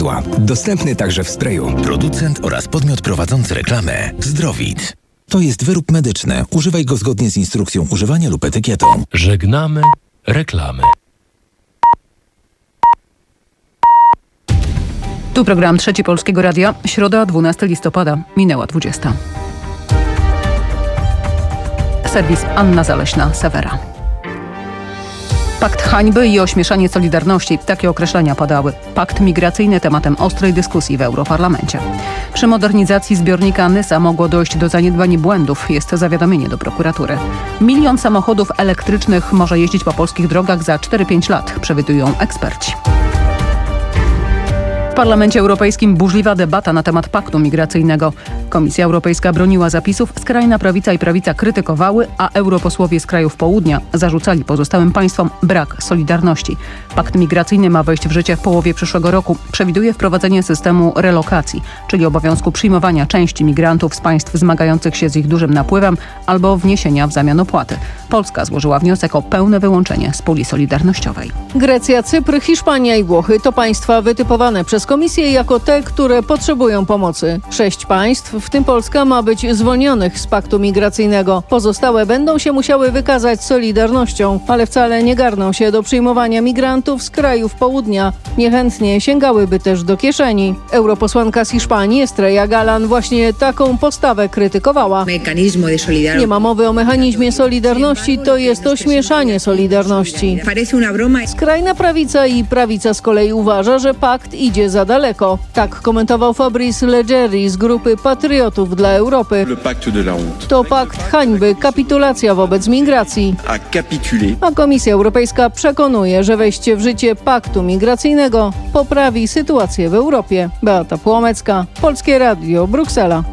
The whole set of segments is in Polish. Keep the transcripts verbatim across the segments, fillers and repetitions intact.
Dostępny także w sprayu. Producent oraz podmiot prowadzący reklamę Zdrowit. To jest wyrób medyczny. Używaj go zgodnie z instrukcją używania lub etykietą. Żegnamy reklamy. Tu program Trzeci Polskiego Radia. Środa, dwunastego listopada. Minęła dwudziesta. Serwis Anna Zaleśna-Sewera. Pakt hańby i ośmieszanie Solidarności. Takie określenia padały. Pakt migracyjny tematem ostrej dyskusji w Europarlamencie. Przy modernizacji zbiornika Nysa mogło dojść do zaniedbań i błędów. Jest zawiadomienie do prokuratury. Milion samochodów elektrycznych może jeździć po polskich drogach za cztery pięć lat, przewidują eksperci. W Parlamencie Europejskim burzliwa debata na temat paktu migracyjnego. Komisja Europejska broniła zapisów, skrajna prawica i prawica krytykowały, a europosłowie z krajów południa zarzucali pozostałym państwom brak solidarności. Pakt migracyjny ma wejść w życie w połowie przyszłego roku. Przewiduje wprowadzenie systemu relokacji, czyli obowiązku przyjmowania części migrantów z państw zmagających się z ich dużym napływem albo wniesienia w zamian opłaty. Polska złożyła wniosek o pełne wyłączenie z puli solidarnościowej. Grecja, Cypr, Hiszpania i Włochy to państwa wytypowane przez Komisję jako te, które potrzebują pomocy. Sześć państw, w tym Polska, ma być zwolnionych z paktu migracyjnego. Pozostałe będą się musiały wykazać solidarnością, ale wcale nie garną się do przyjmowania migrantów z krajów południa. Niechętnie sięgałyby też do kieszeni. Europosłanka z Hiszpanii, Estrella Galán, właśnie taką postawę krytykowała. Nie ma mowy o mechanizmie solidarności, to jest ośmieszanie solidarności. Skrajna prawica i prawica z kolei uważa, że pakt idzie za daleko. Tak komentował Fabrice Leggeri z grupy Patriotów dla Europy. To pakt hańby, kapitulacja wobec migracji. A Komisja Europejska przekonuje, że wejście w życie paktu migracyjnego poprawi sytuację w Europie. Beata Płomecka, Polskie Radio, Bruksela.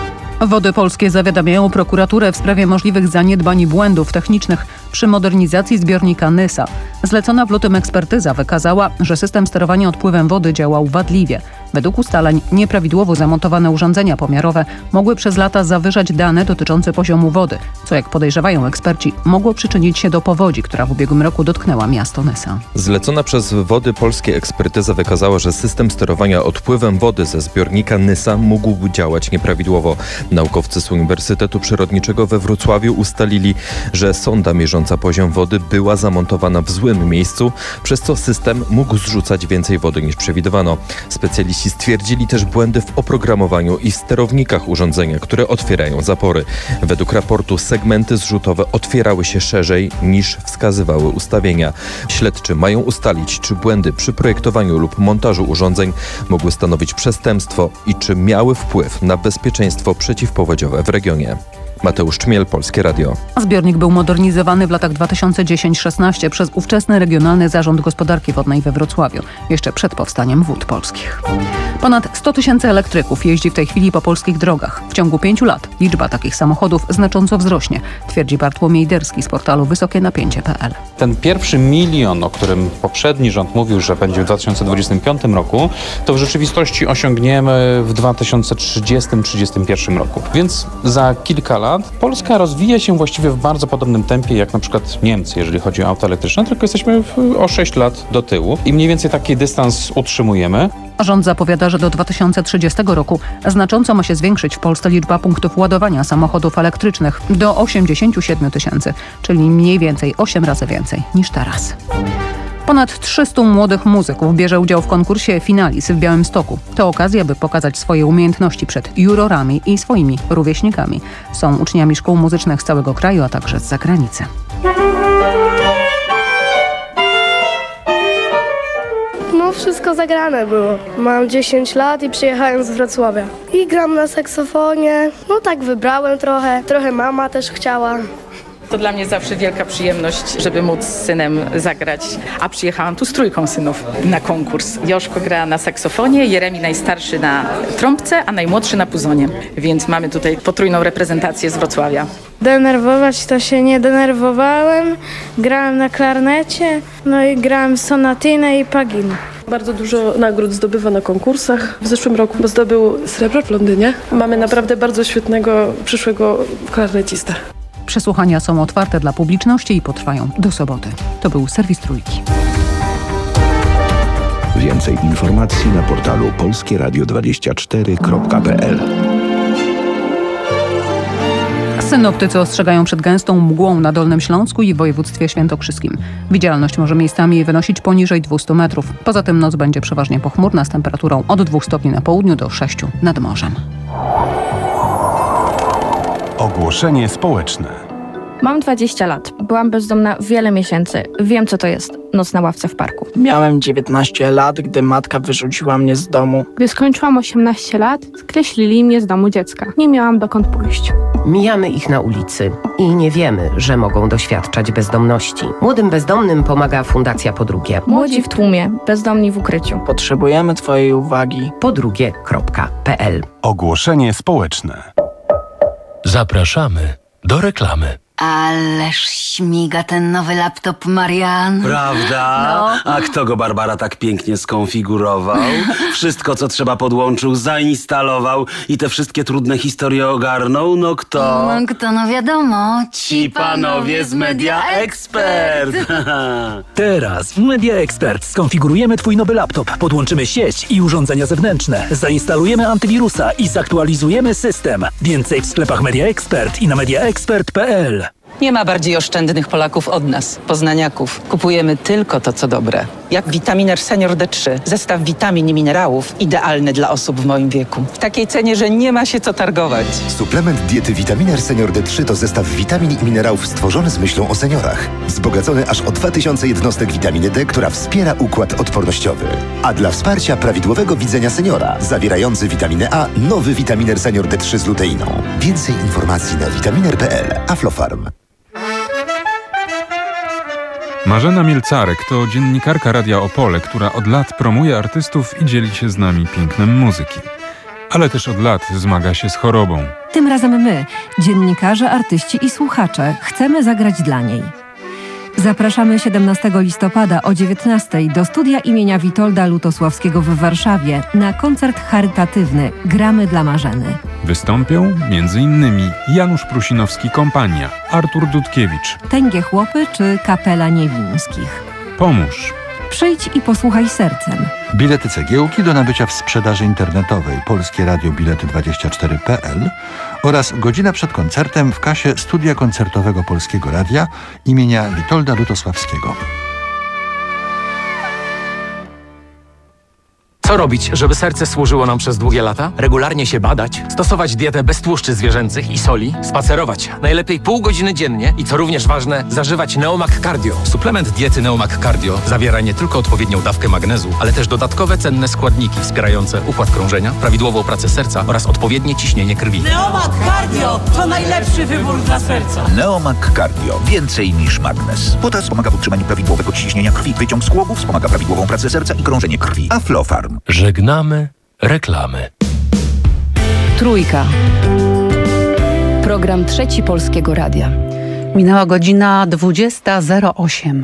Wody Polskie zawiadamiają prokuraturę w sprawie możliwych zaniedbań i błędów technicznych przy modernizacji zbiornika Nysa. Zlecona w lutym ekspertyza wykazała, że system sterowania odpływem wody działał wadliwie. Według ustaleń nieprawidłowo zamontowane urządzenia pomiarowe mogły przez lata zawyżać dane dotyczące poziomu wody, co jak podejrzewają eksperci mogło przyczynić się do powodzi, która w ubiegłym roku dotknęła miasto Nysa. Zlecona przez Wody Polskie ekspertyza wykazała, że system sterowania odpływem wody ze zbiornika Nysa mógł działać nieprawidłowo. Naukowcy z Uniwersytetu Przyrodniczego we Wrocławiu ustalili, że sonda mierząca poziom wody była zamontowana w złym miejscu, przez co system mógł zrzucać więcej wody niż przewidywano. Specjaliści stwierdzili też błędy w oprogramowaniu i w sterownikach urządzenia, które otwierają zapory. Według raportu segmenty zrzutowe otwierały się szerzej niż wskazywały ustawienia. Śledczy mają ustalić, czy błędy przy projektowaniu lub montażu urządzeń mogły stanowić przestępstwo i czy miały wpływ na bezpieczeństwo przeciwpowodziowe w regionie. Mateusz Czmiel, Polskie Radio. Zbiornik był modernizowany w latach dwa tysiące dziesiąty do szesnastego przez ówczesny Regionalny Zarząd Gospodarki Wodnej we Wrocławiu, jeszcze przed powstaniem Wód Polskich. Ponad sto tysięcy elektryków jeździ w tej chwili po polskich drogach. W ciągu pięciu lat liczba takich samochodów znacząco wzrośnie, twierdzi Bartłomiej Derski z portalu wysokie napięcie kropka p l. Ten pierwszy milion, o którym poprzedni rząd mówił, że będzie w dwa tysiące dwudziestym piątym roku, to w rzeczywistości osiągniemy w dwa tysiące trzydziestym do trzydziestego pierwszego roku. Więc za kilka lat Polska rozwija się właściwie w bardzo podobnym tempie jak na przykład Niemcy, jeżeli chodzi o auta elektryczne, tylko jesteśmy w, o sześć lat do tyłu i mniej więcej taki dystans utrzymujemy. Rząd zapowiada, że do dwa tysiące trzydziestego roku znacząco ma się zwiększyć w Polsce liczba punktów ładowania samochodów elektrycznych do osiemdziesięciu siedmiu tysięcy, czyli mniej więcej osiem razy więcej niż teraz. Ponad trzystu młodych muzyków bierze udział w konkursie Finalis w Białymstoku. To okazja, by pokazać swoje umiejętności przed jurorami i swoimi rówieśnikami. Są uczniami szkół muzycznych z całego kraju, a także z zagranicy. No wszystko zagrane było. Mam dziesięć lat i przyjechałem z Wrocławia. I gram na saksofonie. No tak wybrałem trochę. Trochę mama też chciała. To dla mnie zawsze wielka przyjemność, żeby móc z synem zagrać. A przyjechałam tu z trójką synów na konkurs. Joszko gra na saksofonie, Jeremi najstarszy na trąbce, a najmłodszy na puzonie. Więc mamy tutaj potrójną reprezentację z Wrocławia. Denerwować to się nie denerwowałem. Grałem na klarnecie, no i grałem sonatynę i paginę. Bardzo dużo nagród zdobywa na konkursach. W zeszłym roku zdobył srebro w Londynie. Mamy naprawdę bardzo świetnego przyszłego klarnecistę. Przesłuchania są otwarte dla publiczności i potrwają do soboty. To był serwis Trójki. Więcej informacji na portalu polskie radio dwadzieścia cztery kropka p l. Synoptycy ostrzegają przed gęstą mgłą na Dolnym Śląsku i w województwie świętokrzyskim. Widzialność może miejscami wynosić poniżej dwieście metrów. Poza tym noc będzie przeważnie pochmurna z temperaturą od dwóch stopni na południu do sześciu nad morzem. Ogłoszenie społeczne. Mam dwadzieścia lat. Byłam bezdomna wiele miesięcy. Wiem, co to jest noc na ławce w parku. Miałem dziewiętnaście lat, gdy matka wyrzuciła mnie z domu. Gdy skończyłam osiemnaście lat, skreślili mnie z domu dziecka. Nie miałam dokąd pójść. Mijamy ich na ulicy i nie wiemy, że mogą doświadczać bezdomności. Młodym bezdomnym pomaga Fundacja Podrugie. Młodzi w tłumie, bezdomni w ukryciu. Potrzebujemy Twojej uwagi. podrugie kropka p l. Ogłoszenie społeczne. Zapraszamy do reklamy. Ależ śmiga ten nowy laptop, Marian. Prawda? No. A kto go, Barbara, tak pięknie skonfigurował? Wszystko, co trzeba, podłączył, zainstalował i te wszystkie trudne historie ogarnął? No kto? No kto, no wiadomo. Ci panowie z Media Expert. Teraz w Media Expert skonfigurujemy Twój nowy laptop, podłączymy sieć i urządzenia zewnętrzne, zainstalujemy antywirusa i zaktualizujemy system. Więcej w sklepach Media Expert i na media expert kropka p l. Nie ma bardziej oszczędnych Polaków od nas, poznaniaków. Kupujemy tylko to, co dobre. Jak Vitaminer Senior D trzy. Zestaw witamin i minerałów idealny dla osób w moim wieku. W takiej cenie, że nie ma się co targować. Suplement diety Vitaminer Senior D trzy to zestaw witamin i minerałów stworzony z myślą o seniorach. Wzbogacony aż o dwa tysiące jednostek witaminy D, która wspiera układ odpornościowy. A dla wsparcia prawidłowego widzenia seniora, zawierający witaminę A, nowy Vitaminer Senior D trzy z luteiną. Więcej informacji na vitaminer kropka p l. Aflofarm. Marzena Mielcarek to dziennikarka Radia Opole, która od lat promuje artystów i dzieli się z nami pięknem muzyki. Ale też od lat zmaga się z chorobą. Tym razem my, dziennikarze, artyści i słuchacze, chcemy zagrać dla niej. Zapraszamy siedemnastego listopada o dziewiętnastej do studia imienia Witolda Lutosławskiego w Warszawie na koncert charytatywny Gramy dla Marzeny. Wystąpią między innymi Janusz Prusinowski Kompania, Artur Dudkiewicz, Tęgie Chłopy czy Kapela Niewińskich. Pomóż. Przyjdź i posłuchaj sercem. Bilety cegiełki do nabycia w sprzedaży internetowej Polskie Radio Bilety dwadzieścia cztery kropka p l oraz godzina przed koncertem w kasie Studia Koncertowego Polskiego Radia imienia Witolda Lutosławskiego. Co robić, żeby serce służyło nam przez długie lata? Regularnie się badać, stosować dietę bez tłuszczy zwierzęcych i soli, spacerować najlepiej pół godziny dziennie i co również ważne, zażywać Neomag Cardio. Suplement diety Neomag Cardio zawiera nie tylko odpowiednią dawkę magnezu, ale też dodatkowe cenne składniki wspierające układ krążenia, prawidłową pracę serca oraz odpowiednie ciśnienie krwi. Neomag Cardio to najlepszy wybór dla serca. Neomag Cardio. Więcej niż magnez. Potas wspomaga w utrzymaniu prawidłowego ciśnienia krwi. Wyciąg z chłopu wspomaga prawidłową pracę serca i krążenie krwi. Aflofarm. Żegnamy reklamy. Trójka. Program Trzeci Polskiego Radia. Minęła godzina dwudziesta zero osiem.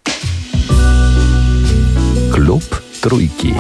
Klub Trójki.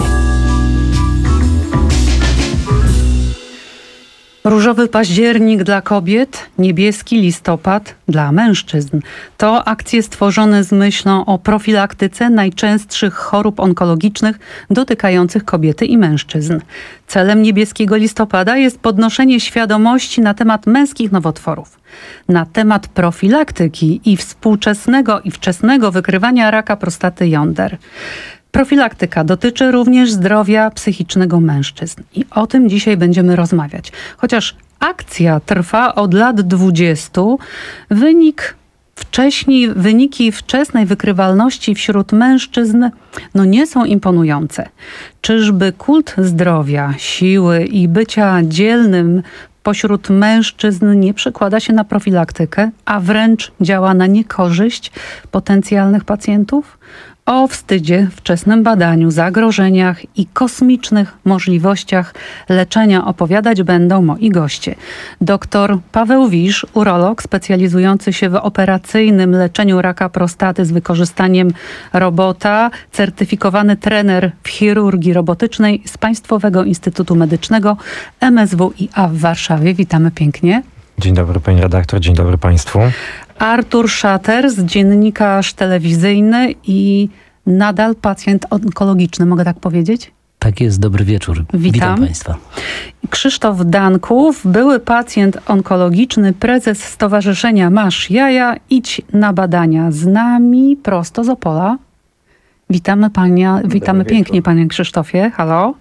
Różowy październik dla kobiet, niebieski listopad dla mężczyzn. To akcje stworzone z myślą o profilaktyce najczęstszych chorób onkologicznych dotykających kobiety i mężczyzn. Celem niebieskiego listopada jest podnoszenie świadomości na temat męskich nowotworów, na temat profilaktyki i współczesnego i wczesnego wykrywania raka prostaty jąder. Profilaktyka dotyczy również zdrowia psychicznego mężczyzn i o tym dzisiaj będziemy rozmawiać. Chociaż akcja trwa od lat dwudziestu, wynik wcześniej, wyniki wczesnej wykrywalności wśród mężczyzn no nie są imponujące. Czyżby kult zdrowia, siły i bycia dzielnym pośród mężczyzn nie przekłada się na profilaktykę, a wręcz działa na niekorzyść potencjalnych pacjentów? O wstydzie, wczesnym badaniu, zagrożeniach i kosmicznych możliwościach leczenia opowiadać będą moi goście. Doktor Paweł Wisz, urolog specjalizujący się w operacyjnym leczeniu raka prostaty z wykorzystaniem robota, certyfikowany trener w chirurgii robotycznej z Państwowego Instytutu Medycznego M S W i A w Warszawie. Witamy pięknie. Dzień dobry pani redaktor, dzień dobry państwu. Artur Szater, dziennikarz telewizyjny i nadal pacjent onkologiczny, mogę tak powiedzieć? Tak jest, dobry wieczór. Witam. Witam Państwa. Krzysztof Danków, były pacjent onkologiczny, prezes Stowarzyszenia Masz Jaja, idź na badania. Z nami prosto z Opola. Witamy pania, witamy pięknie panie Krzysztofie. Halo?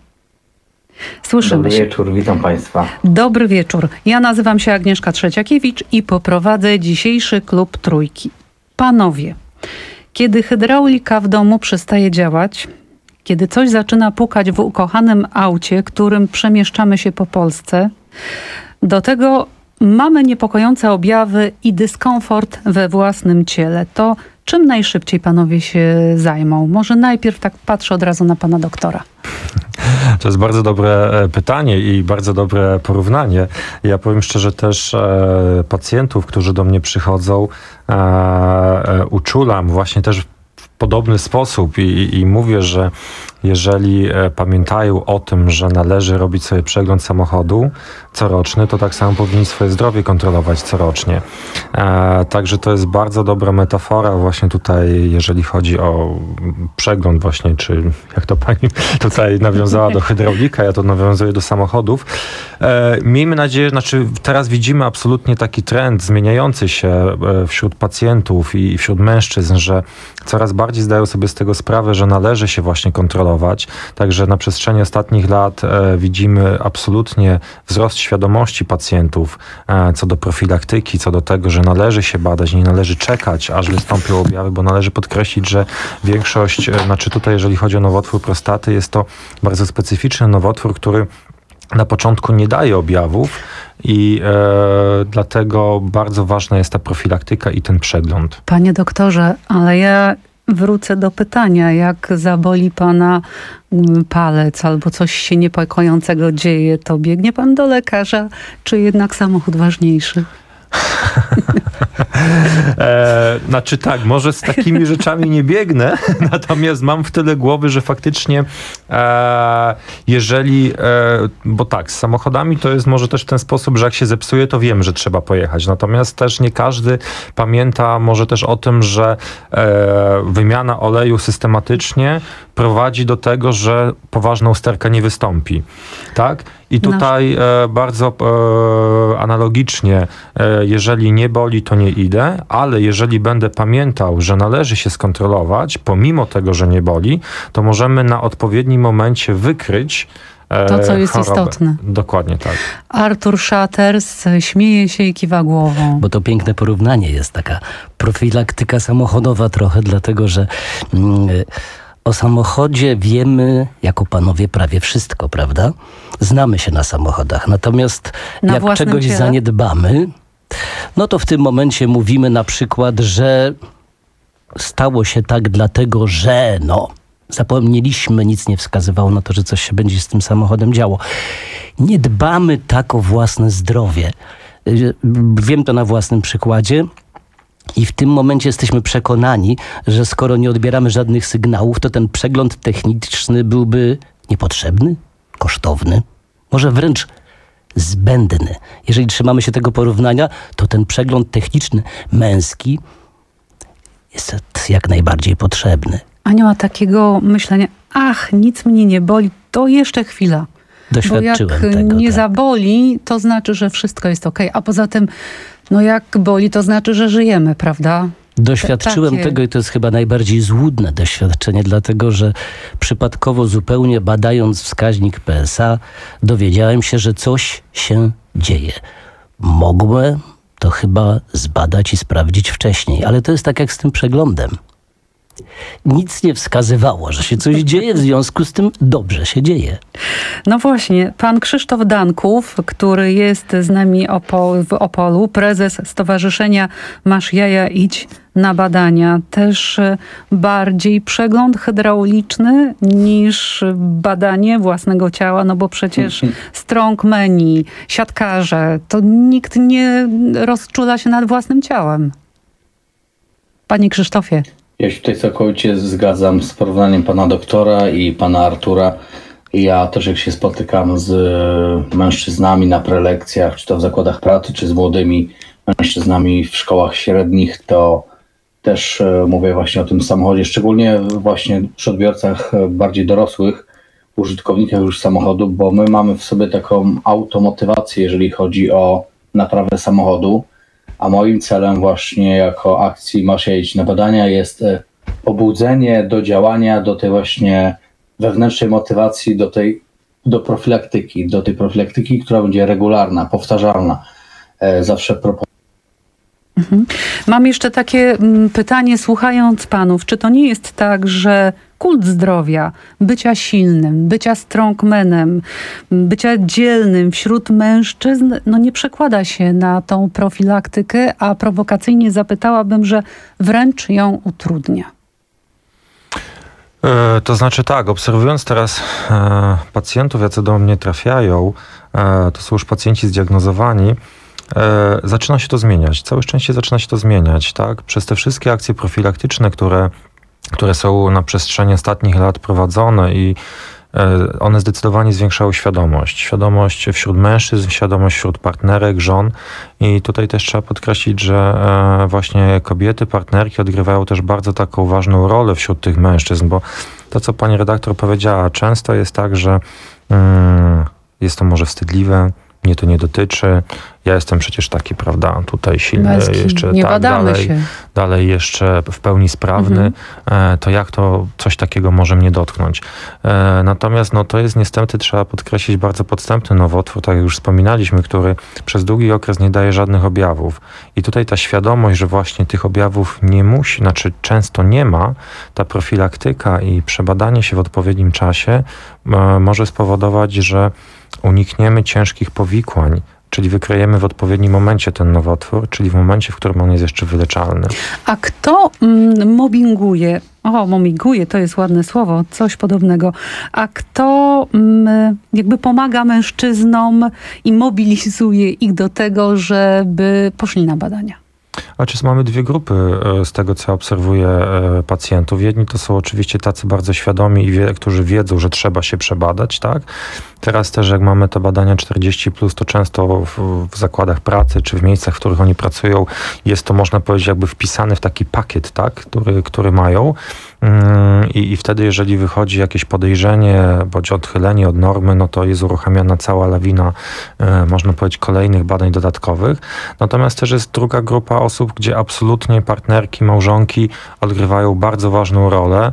Słyszymy Dobry się. wieczór, witam Państwa. Dobry wieczór. Ja nazywam się Agnieszka Trzeciakiewicz i poprowadzę dzisiejszy klub Trójki. Panowie, kiedy hydraulika w domu przestaje działać, kiedy coś zaczyna pukać w ukochanym aucie, którym przemieszczamy się po Polsce, do tego mamy niepokojące objawy i dyskomfort we własnym ciele, to czym najszybciej panowie się zajmą? Może najpierw tak patrzę od razu na pana doktora. To jest bardzo dobre pytanie i bardzo dobre porównanie. Ja powiem szczerze, też e, pacjentów, którzy do mnie przychodzą, e, e, uczulam właśnie też w podobny sposób i, i mówię, że jeżeli e, pamiętają o tym, że należy robić sobie przegląd samochodu coroczny, to tak samo powinni swoje zdrowie kontrolować corocznie. E, także to jest bardzo dobra metafora właśnie tutaj, jeżeli chodzi o przegląd właśnie, czy jak to pani tutaj nawiązała do hydraulika, ja to nawiązuję do samochodów. E, miejmy nadzieję, znaczy teraz widzimy absolutnie taki trend zmieniający się wśród pacjentów i wśród mężczyzn, że coraz bardziej zdają sobie z tego sprawę, że należy się właśnie kontrolować. Także na przestrzeni ostatnich lat e, widzimy absolutnie wzrost świadomości pacjentów e, co do profilaktyki, co do tego, że należy się badać, nie należy czekać, aż wystąpią objawy, bo należy podkreślić, że większość, e, znaczy tutaj jeżeli chodzi o nowotwór prostaty, jest to bardzo specyficzny nowotwór, który na początku nie daje objawów i e, dlatego bardzo ważna jest ta profilaktyka i ten przegląd. Panie doktorze, ale ja wrócę do pytania, jak zaboli pana palec albo coś się niepokojącego dzieje, to biegnie pan do lekarza, czy jednak samochód ważniejszy? E, znaczy tak, może z takimi rzeczami nie biegnę, natomiast mam w tyle głowy, że faktycznie e, jeżeli, e, bo tak, z samochodami to jest może też w ten sposób, że jak się zepsuje, to wiem, że trzeba pojechać. Natomiast też nie każdy pamięta może też o tym, że e, wymiana oleju systematycznie prowadzi do tego, że poważna usterka nie wystąpi. Tak? I tutaj e, bardzo e, analogicznie, e, jeżeli nie boli, to nie idę, ale jeżeli będę pamiętał, że należy się skontrolować, pomimo tego, że nie boli, to możemy na odpowiednim momencie wykryć e, to, co jest chorobę. istotne. Dokładnie tak. Artur Szatters śmieje się i kiwa głową. Bo to piękne porównanie jest, taka profilaktyka samochodowa trochę, dlatego że mm, o samochodzie wiemy, jako panowie, prawie wszystko, prawda? Znamy się na samochodach. Natomiast na jak czegoś ciele? zaniedbamy, no to w tym momencie mówimy na przykład, że stało się tak dlatego, że no, zapomnieliśmy, nic nie wskazywało na to, że coś się będzie z tym samochodem działo. Nie dbamy tak o własne zdrowie. Wiem to na własnym przykładzie. I w tym momencie jesteśmy przekonani, że skoro nie odbieramy żadnych sygnałów, to ten przegląd techniczny byłby niepotrzebny, kosztowny, może wręcz zbędny. Jeżeli trzymamy się tego porównania, to ten przegląd techniczny męski jest jak najbardziej potrzebny. A nie ma takiego myślenia, ach, nic mnie nie boli, to jeszcze chwila. Doświadczyłem Bo jak tego, nie tak. zaboli, to znaczy, że wszystko jest okej. A poza tym, no jak boli, to znaczy, że żyjemy, prawda? Doświadczyłem Takie... tego i to jest chyba najbardziej złudne doświadczenie, dlatego że przypadkowo zupełnie badając wskaźnik P S A dowiedziałem się, że coś się dzieje. Mogłem to chyba zbadać i sprawdzić wcześniej, ale to jest tak jak z tym przeglądem. Nic nie wskazywało, że się coś dzieje, w związku z tym dobrze się dzieje. No właśnie, pan Krzysztof Danków, który jest z nami opo- w Opolu, prezes Stowarzyszenia Masz Jaja, idź na badania. Też bardziej przegląd hydrauliczny niż badanie własnego ciała, no bo przecież strongmeni, siatkarze, to nikt nie rozczula się nad własnym ciałem. Panie Krzysztofie. Ja się tutaj całkowicie zgadzam z porównaniem pana doktora i pana Artura. Ja też jak się spotykam z mężczyznami na prelekcjach, czy to w zakładach pracy, czy z młodymi mężczyznami w szkołach średnich, to też mówię właśnie o tym samochodzie, szczególnie właśnie przy odbiorcach bardziej dorosłych, użytkownikach już samochodu, bo my mamy w sobie taką automotywację, jeżeli chodzi o naprawę samochodu, a moim celem właśnie jako akcji Masz jeździć na badania jest pobudzenie do działania, do tej właśnie wewnętrznej motywacji, do tej do profilaktyki, do tej profilaktyki, która będzie regularna, powtarzalna. Zawsze proponuję. Mhm. Mam jeszcze takie pytanie, słuchając panów, czy to nie jest tak, że kult zdrowia, bycia silnym, bycia strongmanem, bycia dzielnym wśród mężczyzn, no nie przekłada się na tą profilaktykę, a prowokacyjnie zapytałabym, że wręcz ją utrudnia? E, to znaczy tak, obserwując teraz e, pacjentów, jacy do mnie trafiają, e, to są już pacjenci zdiagnozowani, e, zaczyna się to zmieniać. Całe szczęście zaczyna się to zmieniać, tak? Przez te wszystkie akcje profilaktyczne, które, które są na przestrzeni ostatnich lat prowadzone i e, one zdecydowanie zwiększały świadomość. Świadomość wśród mężczyzn, świadomość wśród partnerek, żon. I tutaj też trzeba podkreślić, że e, właśnie kobiety, partnerki odgrywają też bardzo taką ważną rolę wśród tych mężczyzn, bo to, co pani redaktor powiedziała, często jest tak, że mm, jest to może wstydliwe, mnie to nie dotyczy, ja jestem przecież taki, prawda, tutaj silny, Męski, jeszcze nie tak badamy dalej, się. dalej jeszcze w pełni sprawny, Mhm. e, to jak to coś takiego może mnie dotknąć? E, natomiast no, to jest niestety, trzeba podkreślić, bardzo podstępny nowotwór, tak jak już wspominaliśmy, który przez długi okres nie daje żadnych objawów. I tutaj ta świadomość, że właśnie tych objawów nie musi, znaczy często nie ma, ta profilaktyka i przebadanie się w odpowiednim czasie e, może spowodować, że unikniemy ciężkich powikłań, czyli wykryjemy w odpowiednim momencie ten nowotwór, czyli w momencie, w którym on jest jeszcze wyleczalny. A kto mm, mobbinguje? O, mobbinguje, to jest ładne słowo, coś podobnego. A kto mm, jakby pomaga mężczyznom i mobilizuje ich do tego, żeby poszli na badania? Znaczy, mamy dwie grupy z tego, co obserwuję pacjentów. Jedni to są oczywiście tacy bardzo świadomi, i wie, którzy wiedzą, że trzeba się przebadać, tak? Teraz też, jak mamy te badania czterdzieści plus, to często w, w zakładach pracy, czy w miejscach, w których oni pracują, jest to, można powiedzieć, jakby wpisane w taki pakiet, tak? Który, który mają. I, I wtedy, jeżeli wychodzi jakieś podejrzenie, bądź odchylenie od normy, no to jest uruchamiana cała lawina, można powiedzieć, kolejnych badań dodatkowych. Natomiast też jest druga grupa osób, gdzie absolutnie partnerki, małżonki odgrywają bardzo ważną rolę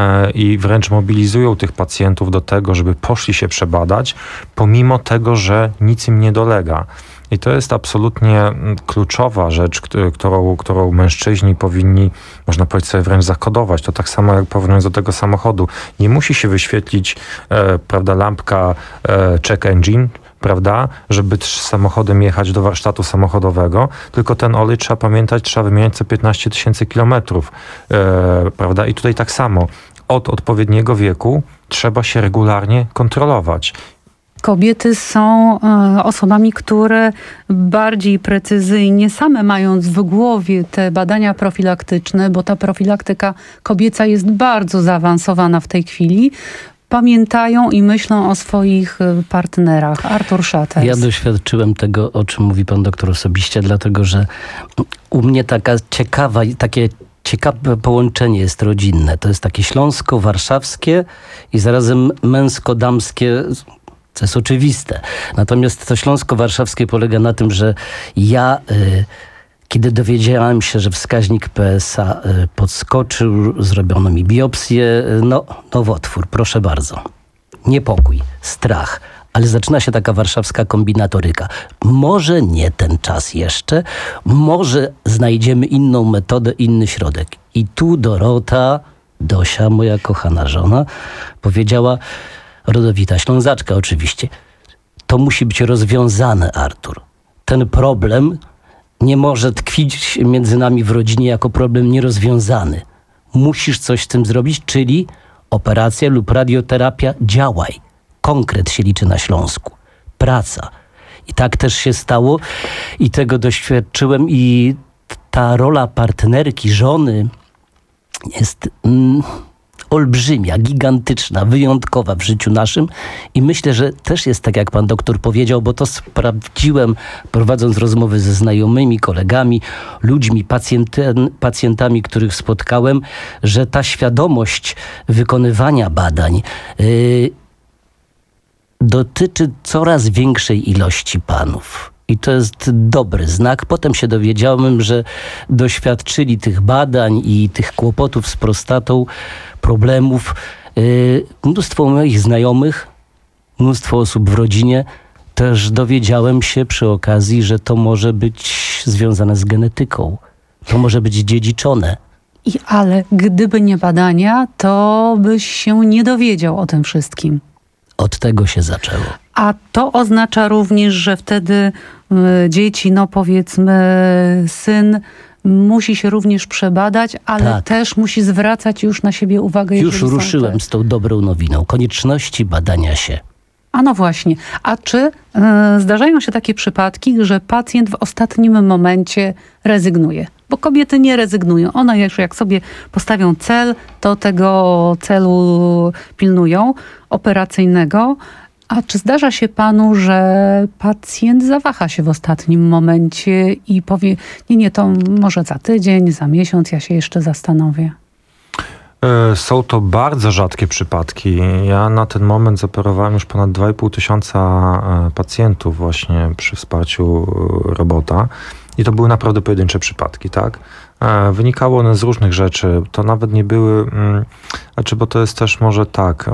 i wręcz mobilizują tych pacjentów do tego, żeby poszli się przebadać, pomimo tego, że nic im nie dolega. I to jest absolutnie kluczowa rzecz, którą, którą mężczyźni powinni, można powiedzieć, sobie wręcz zakodować. To tak samo jak porównując do tego samochodu. Nie musi się wyświetlić e, prawda, lampka e, check engine, prawda, żeby z samochodem jechać do warsztatu samochodowego, tylko ten olej, trzeba pamiętać, trzeba wymieniać co piętnaście tysięcy kilometrów, e, prawda. I tutaj tak samo, od odpowiedniego wieku trzeba się regularnie kontrolować. Kobiety są e, osobami, które bardziej precyzyjnie, same mając w głowie te badania profilaktyczne, bo ta profilaktyka kobieca jest bardzo zaawansowana w tej chwili, pamiętają i myślą o swoich partnerach. Artur Szaters. Ja doświadczyłem tego, o czym mówi pan doktor osobiście, dlatego że u mnie taka ciekawa, takie ciekawe połączenie jest rodzinne. To jest takie śląsko-warszawskie i zarazem męsko-damskie, co jest oczywiste. Natomiast to śląsko-warszawskie polega na tym, że ja, y, kiedy dowiedziałem się, że wskaźnik P S A y, podskoczył, zrobiono mi biopsję, y, no nowotwór, proszę bardzo. Niepokój, strach. Ale zaczyna się taka warszawska kombinatoryka. Może nie ten czas jeszcze, może znajdziemy inną metodę, inny środek. I tu Dorota, Dosia, moja kochana żona, powiedziała, rodowita Ślązaczka oczywiście, to musi być rozwiązane, Artur. Ten problem nie może tkwić między nami w rodzinie jako problem nierozwiązany. Musisz coś z tym zrobić, czyli operacja lub radioterapia, działaj. Konkret się liczy na Śląsku. Praca. I tak też się stało i tego doświadczyłem i ta rola partnerki, żony jest... Mm, olbrzymia, gigantyczna, wyjątkowa w życiu naszym i myślę, że też jest tak, jak pan doktor powiedział, bo to sprawdziłem, prowadząc rozmowy ze znajomymi, kolegami, ludźmi, pacjenten, pacjentami, których spotkałem, że ta świadomość wykonywania badań yy, dotyczy coraz większej ilości panów. I to jest dobry znak. Potem się dowiedziałem, że doświadczyli tych badań i tych kłopotów z prostatą, problemów. Yy, mnóstwo moich znajomych, mnóstwo osób w rodzinie. Też dowiedziałem się przy okazji, że to może być związane z genetyką. To może być dziedziczone. I ale gdyby nie badania, to byś się nie dowiedział o tym wszystkim. Od tego się zaczęło. A to oznacza również, że wtedy y, dzieci, no powiedzmy syn, musi się również przebadać, ale tak. też musi zwracać już na siebie uwagę. Już ruszyłem te... z tą dobrą nowiną. Konieczności badania się. A no właśnie. A czy y, zdarzają się takie przypadki, że pacjent w ostatnim momencie rezygnuje? Bo kobiety nie rezygnują. One już jak sobie postawią cel, to tego celu pilnują, operacyjnego. A czy zdarza się panu, że pacjent zawaha się w ostatnim momencie i powie, nie, nie, to może za tydzień, za miesiąc, ja się jeszcze zastanowię? Są to bardzo rzadkie przypadki. Ja na ten moment zoperowałem już ponad dwa i pół tysiąca pacjentów właśnie przy wsparciu robota. I to były naprawdę pojedyncze przypadki, tak? Wynikało one z różnych rzeczy. To nawet nie były... Znaczy, bo to jest też może tak...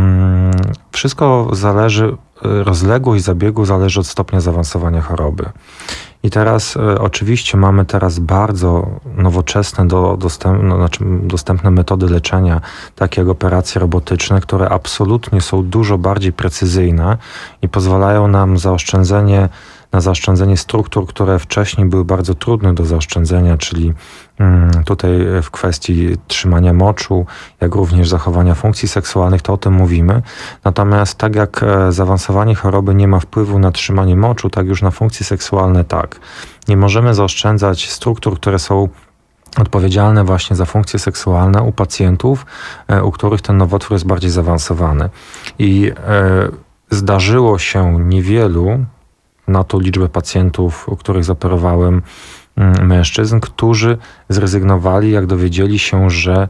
Wszystko zależy... Rozległość zabiegu zależy od stopnia zaawansowania choroby. I teraz e, oczywiście mamy teraz bardzo nowoczesne, do, dostęp, no, znaczy dostępne metody leczenia, takie jak operacje robotyczne, które absolutnie są dużo bardziej precyzyjne i pozwalają nam zaoszczędzenie, na zaoszczędzenie struktur, które wcześniej były bardzo trudne do zaoszczędzenia, czyli mm, tutaj w kwestii trzymania moczu, jak również zachowania funkcji seksualnych, to o tym mówimy. Natomiast tak jak e, zaawansowanie choroby nie ma wpływu na trzymanie moczu, tak już na funkcje seksualne tak. Nie możemy zaoszczędzać struktur, które są odpowiedzialne właśnie za funkcje seksualne u pacjentów, e, u których ten nowotwór jest bardziej zaawansowany. I e, zdarzyło się niewielu, na tą liczbę pacjentów, u których zoperowałem, mężczyzn, którzy zrezygnowali, jak dowiedzieli się, że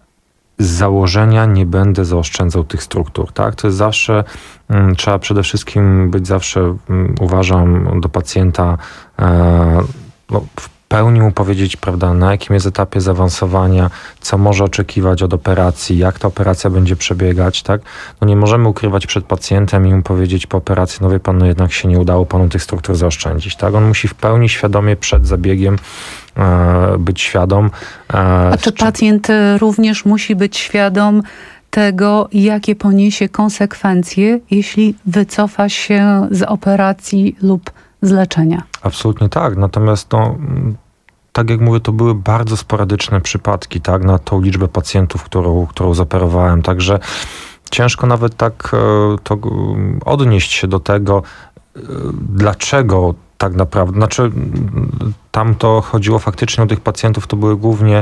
z założenia nie będę zaoszczędzał tych struktur. Tak? To jest zawsze, um, trzeba przede wszystkim być zawsze, um, uważam, do pacjenta e, no, w pełni mu powiedzieć, prawda, na jakim jest etapie zaawansowania, co może oczekiwać od operacji, jak ta operacja będzie przebiegać, tak? No nie możemy ukrywać przed pacjentem i mu powiedzieć po operacji, no wie pan, no jednak się nie udało panu tych struktur zaoszczędzić, tak? On musi w pełni świadomie przed zabiegiem e, być świadom. E, A czy pacjent również musi być świadom tego, jakie poniesie konsekwencje, jeśli wycofa się z operacji lub z leczenia? Absolutnie tak. Natomiast no, tak jak mówię, to były bardzo sporadyczne przypadki, tak, na tą liczbę pacjentów, którą, którą zoperowałem. Także ciężko nawet tak to odnieść się do tego, dlaczego tak naprawdę. Znaczy, tam to chodziło faktycznie o tych pacjentów, to były głównie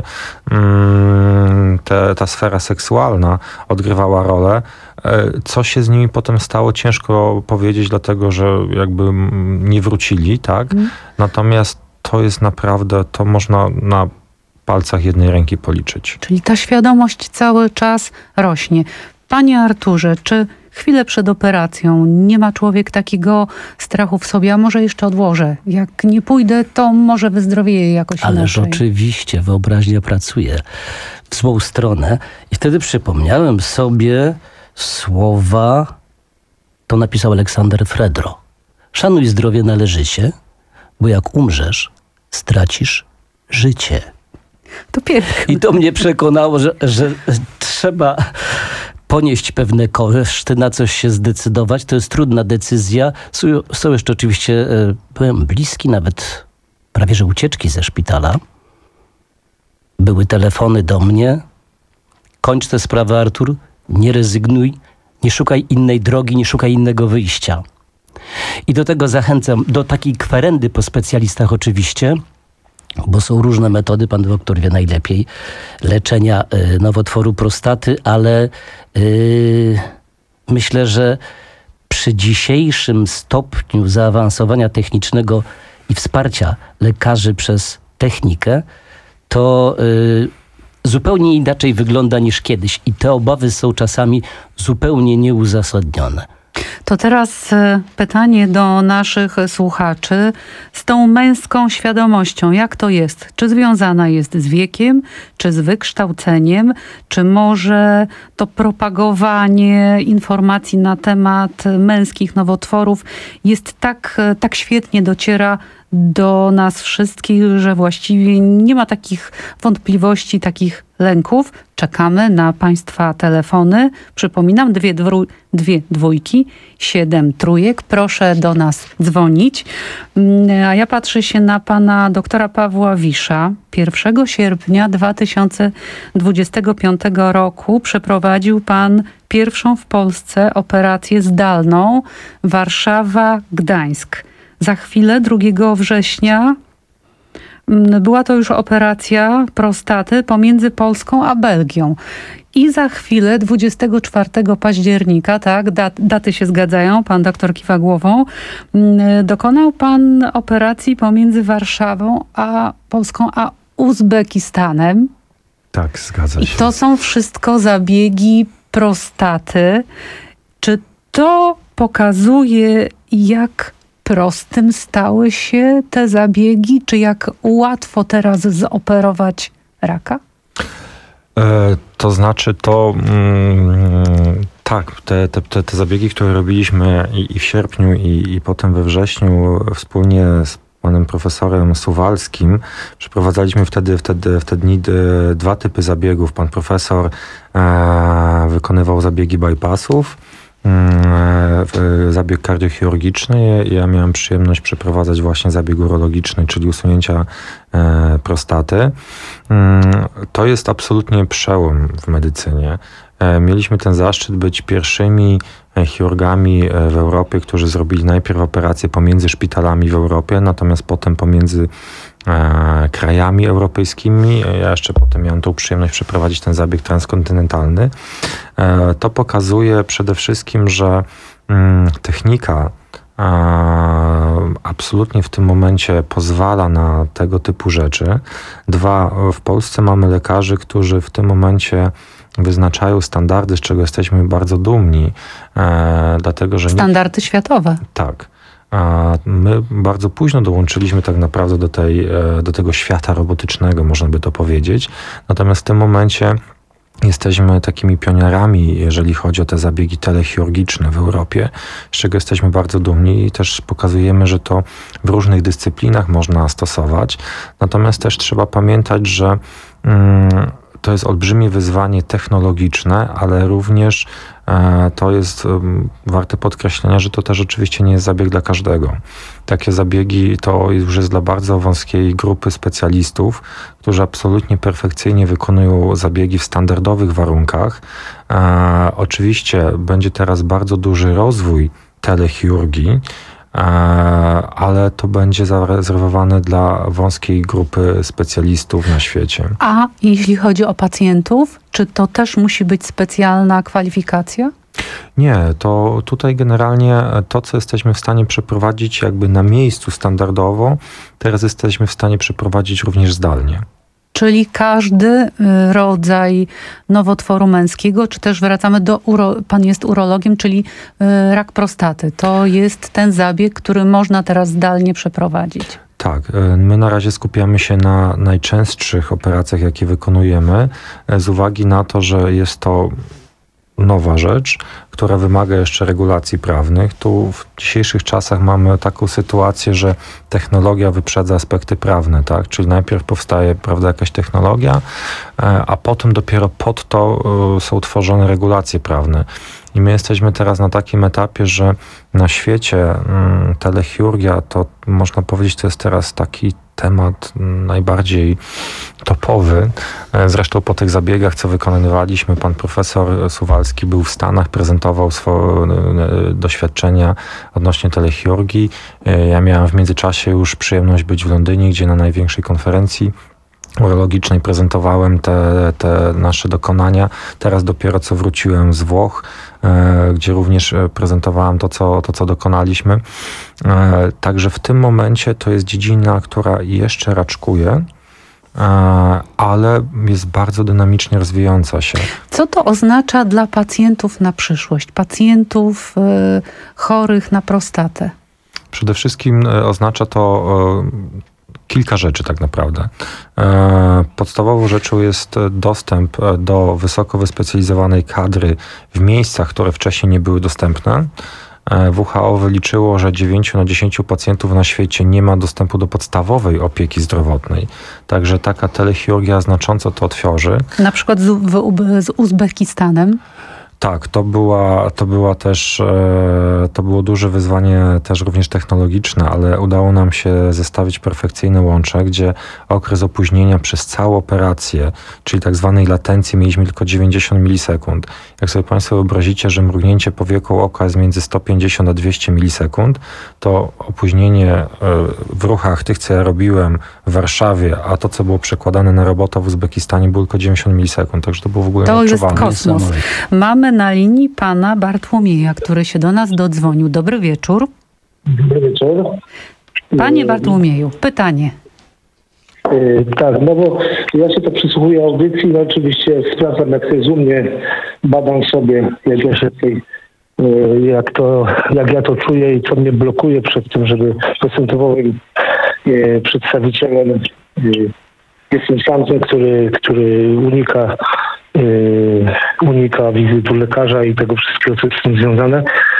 mm, te, ta sfera seksualna odgrywała rolę. Co się z nimi potem stało, ciężko powiedzieć, dlatego że jakby nie wrócili, tak? Mm. Natomiast to jest naprawdę, to można na palcach jednej ręki policzyć. Czyli ta świadomość cały czas rośnie. Panie Arturze, czy chwilę przed operacją nie ma człowiek takiego strachu w sobie, a może jeszcze odłożę? Jak nie pójdę, to może wyzdrowieję jakoś Ależ inaczej. Ależ oczywiście, wyobraźnia pracuje w złą stronę. I wtedy przypomniałem sobie słowa, to napisał Aleksander Fredro. Szanuj zdrowie należycie, bo jak umrzesz, stracisz życie. To piękne. I to mnie przekonało, że, że trzeba ponieść pewne koszty, na coś się zdecydować. To jest trudna decyzja. Są, są jeszcze oczywiście, byłem bliski nawet prawie że ucieczki ze szpitala. Były telefony do mnie. Kończ tę sprawę, Artur. Nie rezygnuj. Nie szukaj innej drogi, nie szukaj innego wyjścia. I do tego zachęcam, do takiej kwerendy po specjalistach oczywiście, bo są różne metody, pan doktor wie najlepiej, leczenia y, nowotworu prostaty, ale y, myślę, że przy dzisiejszym stopniu zaawansowania technicznego i wsparcia lekarzy przez technikę, to y, zupełnie inaczej wygląda niż kiedyś i te obawy są czasami zupełnie nieuzasadnione. To teraz pytanie do naszych słuchaczy z tą męską świadomością. Jak to jest? Czy związana jest z wiekiem, czy z wykształceniem, czy może to propagowanie informacji na temat męskich nowotworów jest tak, tak świetnie dociera do nas wszystkich, że właściwie nie ma takich wątpliwości, takich lęków. Czekamy na Państwa telefony. Przypominam, dwie, dwu, dwie dwójki, siedem trójek. Proszę do nas dzwonić. A ja patrzę się na pana doktora Pawła Wisza. pierwszego sierpnia dwa tysiące dwudziestego piątego roku przeprowadził pan pierwszą w Polsce operację zdalną Warszawa-Gdańsk. Za chwilę, drugiego września, była to już operacja prostaty pomiędzy Polską a Belgią. I za chwilę, dwudziestego czwartego października, tak, dat, daty się zgadzają, pan doktor kiwa głową, dokonał pan operacji pomiędzy Warszawą a Polską a Uzbekistanem. Tak, zgadza się. I to są wszystko zabiegi prostaty. Czy to pokazuje, jak prostym stały się te zabiegi? Czy jak łatwo teraz zoperować raka? E, to znaczy to mm, tak, te, te, te, te zabiegi, które robiliśmy i, i w sierpniu i, i potem we wrześniu wspólnie z panem profesorem Suwalskim przeprowadzaliśmy wtedy, wtedy w te dni dwa typy zabiegów. Pan profesor e, wykonywał zabiegi bypassów, zabieg kardiochirurgiczny. Ja miałem przyjemność przeprowadzać właśnie zabieg urologiczny, czyli usunięcia prostaty. To jest absolutnie przełom w medycynie. Mieliśmy ten zaszczyt być pierwszymi chirurgami w Europie, którzy zrobili najpierw operacje pomiędzy szpitalami w Europie, natomiast potem pomiędzy e, krajami europejskimi. Ja jeszcze potem miałem tą przyjemność przeprowadzić ten zabieg transkontynentalny. E, to pokazuje przede wszystkim, że mm, technika e, absolutnie w tym momencie pozwala na tego typu rzeczy. Dwa, w Polsce mamy lekarzy, którzy w tym momencie wyznaczają standardy, z czego jesteśmy bardzo dumni, e, dlatego że... Standardy nie... światowe. Tak. A my bardzo późno dołączyliśmy tak naprawdę do, tej, do tego świata robotycznego, można by to powiedzieć. Natomiast w tym momencie jesteśmy takimi pionierami, jeżeli chodzi o te zabiegi telechirurgiczne w Europie, z czego jesteśmy bardzo dumni i też pokazujemy, że to w różnych dyscyplinach można stosować. Natomiast też trzeba pamiętać, że mm, to jest olbrzymie wyzwanie technologiczne, ale również e, to jest um, warte podkreślenia, że to też oczywiście nie jest zabieg dla każdego. Takie zabiegi to już jest dla bardzo wąskiej grupy specjalistów, którzy absolutnie perfekcyjnie wykonują zabiegi w standardowych warunkach. E, oczywiście będzie teraz bardzo duży rozwój telechirurgii, ale to będzie zarezerwowane dla wąskiej grupy specjalistów na świecie. A jeśli chodzi o pacjentów, czy to też musi być specjalna kwalifikacja? Nie, to tutaj generalnie to, co jesteśmy w stanie przeprowadzić jakby na miejscu standardowo, teraz jesteśmy w stanie przeprowadzić również zdalnie. Czyli każdy rodzaj nowotworu męskiego, czy też wracamy do, uro, pan jest urologiem, czyli rak prostaty. To jest ten zabieg, który można teraz zdalnie przeprowadzić. Tak, my na razie skupiamy się na najczęstszych operacjach, jakie wykonujemy, z uwagi na to, że jest to nowa rzecz, która wymaga jeszcze regulacji prawnych. Tu w dzisiejszych czasach mamy taką sytuację, że technologia wyprzedza aspekty prawne, tak? Czyli najpierw powstaje, prawda, jakaś technologia, a potem dopiero pod to są tworzone regulacje prawne. I my jesteśmy teraz na takim etapie, że na świecie telechirurgia to można powiedzieć, to jest teraz taki temat najbardziej topowy. Zresztą po tych zabiegach, co wykonywaliśmy, pan profesor Suwalski był w Stanach, prezentował swoje doświadczenia odnośnie telechirurgii. Ja miałem w międzyczasie już przyjemność być w Londynie, gdzie na największej konferencji urologicznej prezentowałem te, te nasze dokonania. Teraz dopiero co wróciłem z Włoch, e, gdzie również prezentowałem to co, to, co dokonaliśmy. E, także w tym momencie to jest dziedzina, która jeszcze raczkuje, e, ale jest bardzo dynamicznie rozwijająca się. Co to oznacza dla pacjentów na przyszłość? Pacjentów y, chorych na prostatę? Przede wszystkim oznacza to y, kilka rzeczy tak naprawdę. Podstawową rzeczą jest dostęp do wysoko wyspecjalizowanej kadry w miejscach, które wcześniej nie były dostępne. W H O wyliczyło, że dziewięć na dziesięć pacjentów na świecie nie ma dostępu do podstawowej opieki zdrowotnej. Także taka telechirurgia znacząco to otworzy. Na przykład z, w, z Uzbekistanem. Tak, to była, to była też, e, to było duże wyzwanie też również technologiczne, ale udało nam się zestawić perfekcyjne łącze, gdzie okres opóźnienia przez całą operację, czyli tak zwanej latencji, mieliśmy tylko dziewięćdziesiąt milisekund. Jak sobie Państwo wyobrazicie, że mrugnięcie powieką oka jest między sto pięćdziesiąt a dwieście milisekund, to opóźnienie e, w ruchach tych, co ja robiłem w Warszawie, a to, co było przekładane na robota w Uzbekistanie, było tylko dziewięćdziesiąt milisekund, także to było w ogóle to nieodczuwalne. To jest kosmos. Mamy na linii pana Bartłomieja, który się do nas dodzwonił. Dobry wieczór. Dobry wieczór. Panie Bartłomieju, pytanie. Yy, tak, no bo ja się to przysłuchuję audycji, no oczywiście sprawdzam, jak to jest u mnie, badam sobie, jak ja się tej, yy, jak to, jak ja to czuję i co mnie blokuje przed tym, żeby procentowym yy, przedstawicielem yy, jestem sam ten, który, który unika Yy, unika wizytu lekarza i tego wszystkiego, co jest z tym związane.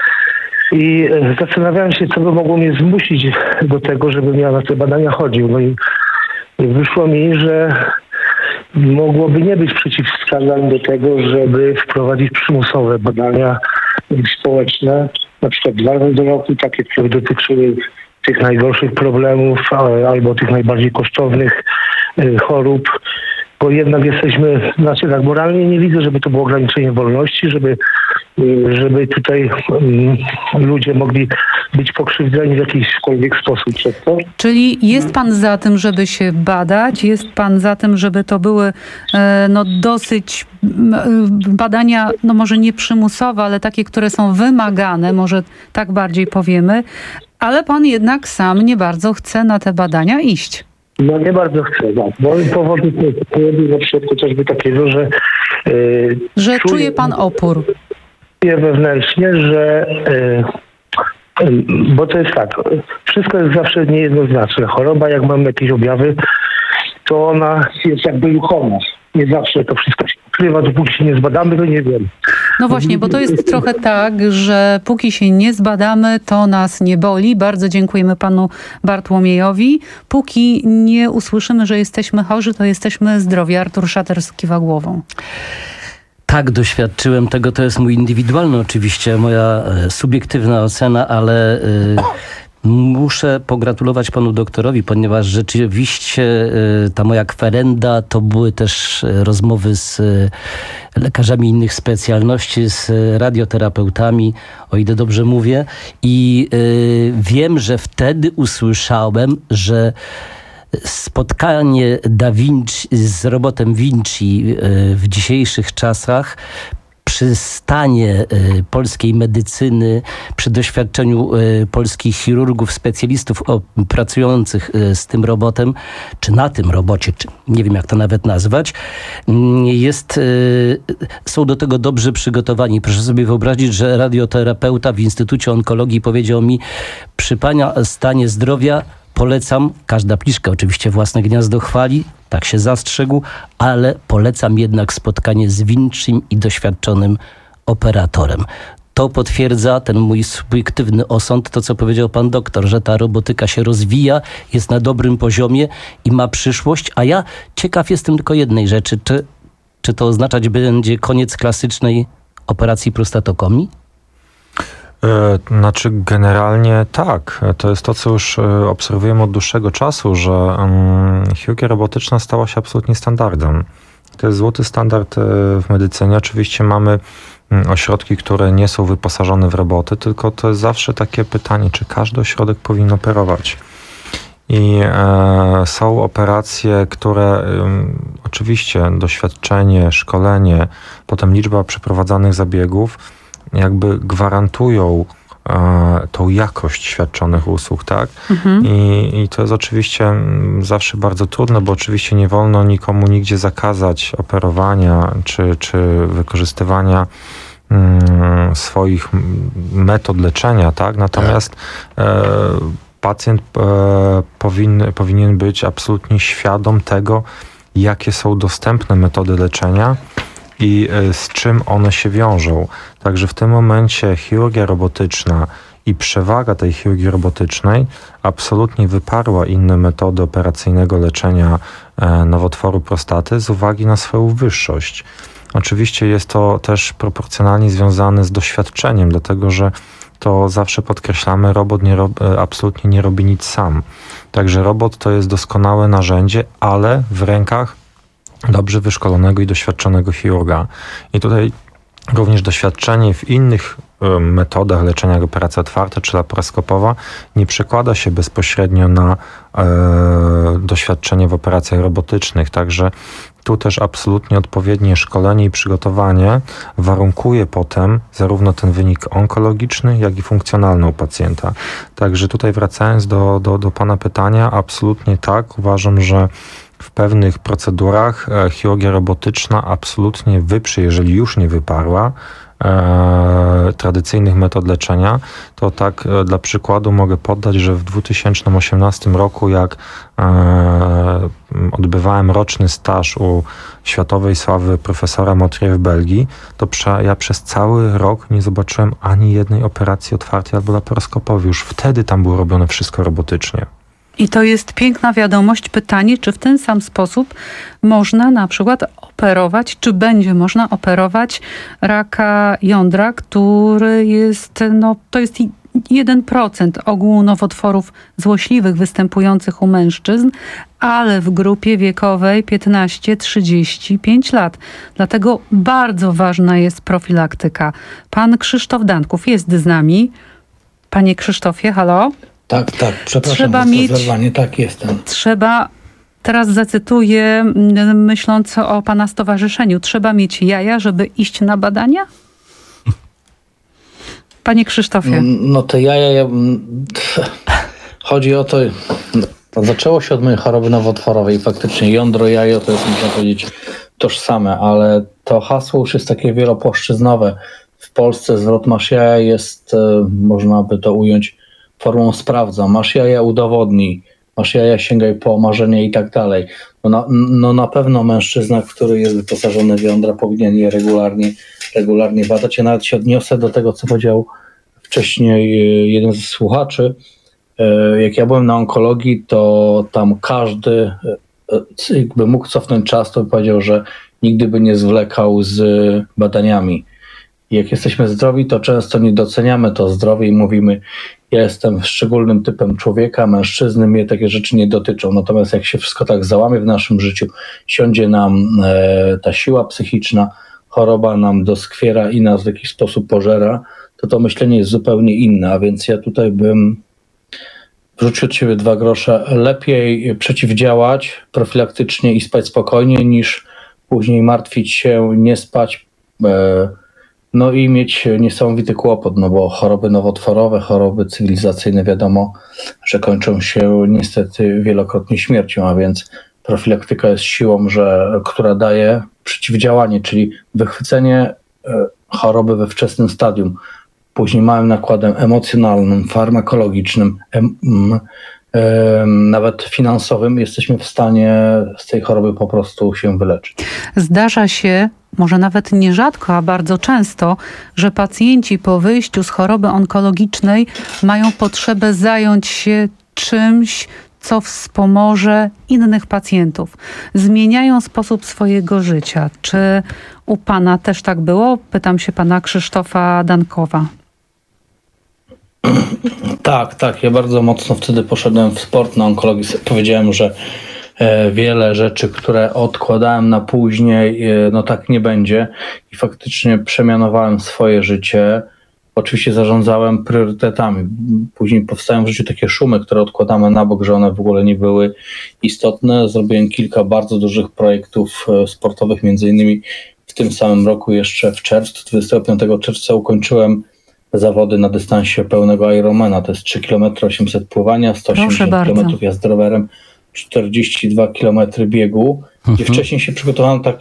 I yy, zastanawiałem się, co by mogło mnie zmusić do tego, żebym ja na te badania chodził. No i yy, wyszło mi, że mogłoby nie być przeciwwskazań do tego, żeby wprowadzić przymusowe badania yy, społeczne, na przykład dwa razy do roku, takie, które dotyczyły tych najgorszych problemów albo tych najbardziej kosztownych yy, chorób. Bo jednak jesteśmy, znaczy tak, moralnie nie widzę, żeby to było ograniczenie wolności, żeby, żeby tutaj um, ludzie mogli być pokrzywdzeni w jakikolwiek sposób przez to. Czyli jest pan za tym, żeby się badać, jest pan za tym, żeby to były e, no, dosyć badania, no może nie przymusowe, ale takie, które są wymagane, może tak bardziej powiemy, ale pan jednak sam nie bardzo chce na te badania iść. No nie bardzo chcę, tak. Bo powody na przykład chociażby takiego, że... Yy, że czuję, czuje pan opór. Czuję wewnętrznie, że... Yy, yy, bo to jest tak, wszystko jest zawsze niejednoznaczne. Choroba, jak mamy jakieś objawy, to ona jest jakby ruchoma. Nie zawsze to wszystko się ukrywa, dopóki się nie zbadamy, to nie wiem. No właśnie, bo to jest trochę tak, że póki się nie zbadamy, to nas nie boli. Bardzo dziękujemy panu Bartłomiejowi. Póki nie usłyszymy, że jesteśmy chorzy, to jesteśmy zdrowi. Artur Szater kiwa głową. Tak, doświadczyłem tego. To jest mój indywidualny oczywiście, moja e, subiektywna ocena, ale... E, Muszę pogratulować panu doktorowi, ponieważ rzeczywiście ta moja kwerenda to były też rozmowy z lekarzami innych specjalności, z radioterapeutami, o ile dobrze mówię. I wiem, że wtedy usłyszałem, że spotkanie Da Vinci z robotem Vinci w dzisiejszych czasach przy stanie y, polskiej medycyny, przy doświadczeniu y, polskich chirurgów, specjalistów o, pracujących y, z tym robotem, czy na tym robocie, czy nie wiem jak to nawet nazwać, y, jest, y, są do tego dobrze przygotowani. Proszę sobie wyobrazić, że radioterapeuta w Instytucie Onkologii powiedział mi, przy pana stanie zdrowia polecam, każda pliszka oczywiście własne gniazdo chwali, tak się zastrzegł, ale polecam jednak spotkanie z Vincim i doświadczonym operatorem. To potwierdza ten mój subiektywny osąd, to co powiedział pan doktor, że ta robotyka się rozwija, jest na dobrym poziomie i ma przyszłość, a ja ciekaw jestem tylko jednej rzeczy, czy, czy to oznaczać będzie koniec klasycznej operacji prostatokomii? E, Znaczy generalnie tak. To jest to, co już e, obserwujemy od dłuższego czasu, że um, chirurgia robotyczna stała się absolutnie standardem. To jest złoty standard e, w medycynie. Oczywiście mamy mm, ośrodki, które nie są wyposażone w roboty, tylko to jest zawsze takie pytanie, czy każdy ośrodek powinien operować. I e, są operacje, które e, oczywiście doświadczenie, szkolenie, potem liczba przeprowadzanych zabiegów jakby gwarantują e, tą jakość świadczonych usług, tak? Mhm. I, I to jest oczywiście zawsze bardzo trudne, bo oczywiście nie wolno nikomu nigdzie zakazać operowania czy, czy wykorzystywania mm, swoich metod leczenia, tak? Natomiast e, pacjent e, powinien, powinien być absolutnie świadom tego, jakie są dostępne metody leczenia i z czym one się wiążą. Także w tym momencie chirurgia robotyczna i przewaga tej chirurgii robotycznej absolutnie wyparła inne metody operacyjnego leczenia nowotworu prostaty z uwagi na swoją wyższość. Oczywiście jest to też proporcjonalnie związane z doświadczeniem, dlatego że to zawsze podkreślamy, robot nie rob, absolutnie nie robi nic sam. Także robot to jest doskonałe narzędzie, ale w rękach dobrze wyszkolonego i doświadczonego chirurga. I tutaj również doświadczenie w innych y, metodach leczenia, jak operacja otwarta czy laparoskopowa, nie przekłada się bezpośrednio na y, doświadczenie w operacjach robotycznych. Także tu też absolutnie odpowiednie szkolenie i przygotowanie warunkuje potem zarówno ten wynik onkologiczny, jak i funkcjonalny u pacjenta. Także tutaj wracając do, do, do pana pytania, absolutnie tak. Uważam, że w pewnych procedurach e, chirurgia robotyczna absolutnie wyprze, jeżeli już nie wyparła e, tradycyjnych metod leczenia. To tak e, dla przykładu mogę podać, że w dwa tysiące osiemnastym roku, jak e, odbywałem roczny staż u światowej sławy profesora Motrier w Belgii, to prze, ja przez cały rok nie zobaczyłem ani jednej operacji otwartej albo laparoskopowej. Już wtedy tam było robione wszystko robotycznie. I to jest piękna wiadomość. Pytanie, czy w ten sam sposób można na przykład operować, czy będzie można operować raka jądra, który jest, no to jest jeden procent ogółu nowotworów złośliwych występujących u mężczyzn, ale w grupie wiekowej piętnaście do trzydziestu pięciu lat. Dlatego bardzo ważna jest profilaktyka. Pan Krzysztof Danków jest z nami. Panie Krzysztofie, halo? Tak, tak, przepraszam trzeba za mieć, zerwanie, tak jestem. Trzeba, teraz zacytuję, myśląc o pana stowarzyszeniu, trzeba mieć jaja, żeby iść na badania? Panie Krzysztofie. No, no te jaja, ja, chodzi o to, no, zaczęło się od mojej choroby nowotworowej i faktycznie jądro, jajo to jest, można powiedzieć, tożsame, ale to hasło już jest takie wielopłaszczyznowe. W Polsce zwrot masz jaja jest, można by to ująć formą sprawdza, masz jaja, udowodnij, masz jaja, sięgaj po marzenie i tak dalej. No na, no na pewno mężczyzna, który jest wyposażony w jądra, powinien je regularnie, regularnie badać. Ja nawet się odniosę do tego, co powiedział wcześniej jeden ze słuchaczy. Jak ja byłem na onkologii, to tam każdy jakby mógł cofnąć czas, to by powiedział, że nigdy by nie zwlekał z badaniami. Jak jesteśmy zdrowi, to często nie doceniamy to zdrowie i mówimy, ja jestem szczególnym typem człowieka, mężczyzny, mnie takie rzeczy nie dotyczą. Natomiast jak się wszystko tak załamie w naszym życiu, siądzie nam e, ta siła psychiczna, choroba nam doskwiera i nas w jakiś sposób pożera, to to myślenie jest zupełnie inne. A więc ja tutaj bym wrzucił od siebie dwa grosze. Lepiej przeciwdziałać profilaktycznie i spać spokojnie, niż później martwić się, nie spać, e, no i mieć niesamowity kłopot, no bo choroby nowotworowe, choroby cywilizacyjne wiadomo, że kończą się niestety wielokrotnie śmiercią, a więc profilaktyka jest siłą, że, która daje przeciwdziałanie, czyli wychwycenie choroby we wczesnym stadium, później małym nakładem emocjonalnym, farmakologicznym, em, em, nawet finansowym jesteśmy w stanie z tej choroby po prostu się wyleczyć. Zdarza się, może nawet nierzadko, a bardzo często, że pacjenci po wyjściu z choroby onkologicznej mają potrzebę zająć się czymś, co wspomoże innych pacjentów. Zmieniają sposób swojego życia. Czy u pana też tak było? Pytam się pana Krzysztofa Dankowa. Tak, tak. Ja bardzo mocno wtedy poszedłem w sport na onkologii. Powiedziałem, że e, wiele rzeczy, które odkładałem na później, e, no tak nie będzie. I faktycznie przemianowałem swoje życie. Oczywiście zarządzałem priorytetami. Później powstają w życiu takie szumy, które odkładamy na bok, że one w ogóle nie były istotne. Zrobiłem kilka bardzo dużych projektów e, sportowych, między innymi w tym samym roku, jeszcze w czerwcu, dwudziestego piątego czerwca ukończyłem zawody na dystansie pełnego Ironmana. To jest trzy kilometry osiemset pływania, sto osiemdziesiąt kilometrów jazdy rowerem, czterdzieści dwa kilometry biegu, gdzie Mhm. wcześniej się przygotowałem tak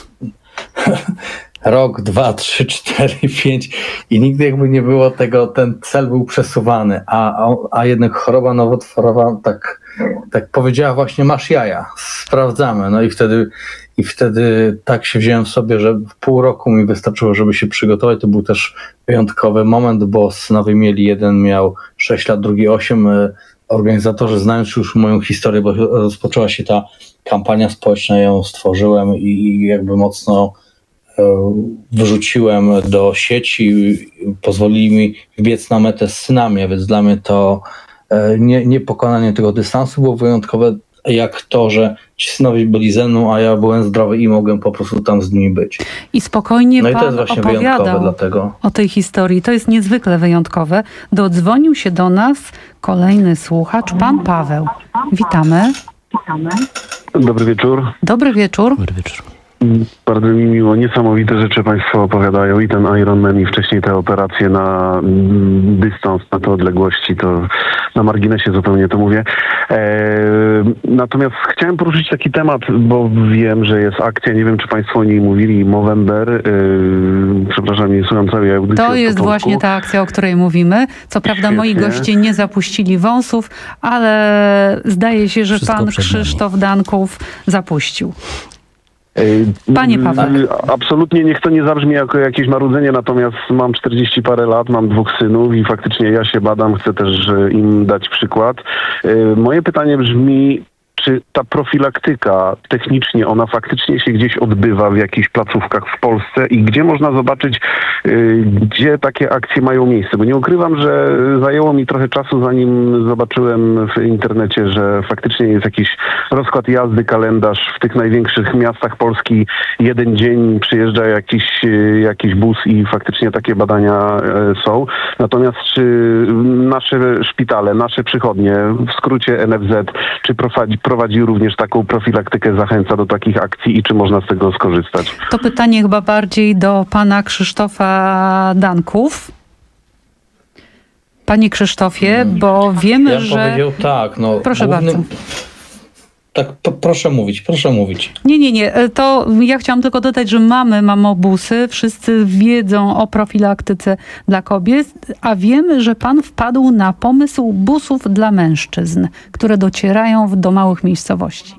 rok, dwa, trzy, cztery, pięć i nigdy jakby nie było tego, ten cel był przesuwany, a, a, a jednak choroba nowotworowa tak, tak powiedziała właśnie masz jaja, sprawdzamy. No i wtedy I wtedy tak się wziąłem w sobie, że w pół roku mi wystarczyło, żeby się przygotować. To był też wyjątkowy moment, bo synowie mieli, jeden miał sześć lat, drugi osiem. Organizatorzy, znając już moją historię, bo rozpoczęła się ta kampania społeczna, ja ją stworzyłem i, i jakby mocno e, wrzuciłem do sieci. Pozwolili mi wbiec na metę z synami, a więc dla mnie to e, nie, nie pokonanie tego dystansu było wyjątkowe, jak to, że ci synowie byli ze mną, a ja byłem zdrowy i mogłem po prostu tam z nimi być. I spokojnie No i pan to jest właśnie opowiadał wyjątkowe dlatego. o tej historii. To jest niezwykle wyjątkowe. Dodzwonił się do nas kolejny słuchacz, pan Paweł. Witamy. Dobry wieczór. Dobry wieczór. Dobry wieczór. Bardzo mi miło. Niesamowite rzeczy Państwo opowiadają i ten Ironman i wcześniej te operacje na mm, dystans, na te odległości, to na marginesie zupełnie to mówię. E, natomiast chciałem poruszyć taki temat, bo wiem, że jest akcja, nie wiem czy Państwo o niej mówili, Movember, e, przepraszam, nie słucham całej audycji. To od jest początku. właśnie ta akcja, o której mówimy. Co prawda moi Świetnie. goście nie zapuścili wąsów, ale zdaje się, że Wszystko pan przed nami. Krzysztof Danków zapuścił. Panie Pawle. Absolutnie niech to nie zabrzmi jako jakieś marudzenie, natomiast mam czterdzieści parę lat, mam dwóch synów i faktycznie ja się badam, chcę też im dać przykład. Moje pytanie brzmi, czy ta profilaktyka technicznie, ona faktycznie się gdzieś odbywa w jakichś placówkach w Polsce i gdzie można zobaczyć, y, gdzie takie akcje mają miejsce? Bo nie ukrywam, że zajęło mi trochę czasu, zanim zobaczyłem w internecie, że faktycznie jest jakiś rozkład jazdy, kalendarz w tych największych miastach Polski. Jeden dzień przyjeżdża jakiś, y, jakiś bus i faktycznie takie badania y, są. Natomiast czy nasze szpitale, nasze przychodnie, w skrócie N F Z, czy prowadzi prowadzi również taką profilaktykę, zachęca do takich akcji i czy można z tego skorzystać? To pytanie chyba bardziej do pana Krzysztofa Danków. Panie Krzysztofie, bo wiemy, Ja że... powiedział tak, no. Proszę głównym... bardzo. Tak, p- proszę mówić, proszę mówić. Nie, nie, nie. To ja chciałam tylko dodać, że mamy mamobusy. Wszyscy wiedzą o profilaktyce dla kobiet, a wiemy, że pan wpadł na pomysł busów dla mężczyzn, które docierają w- do małych miejscowości.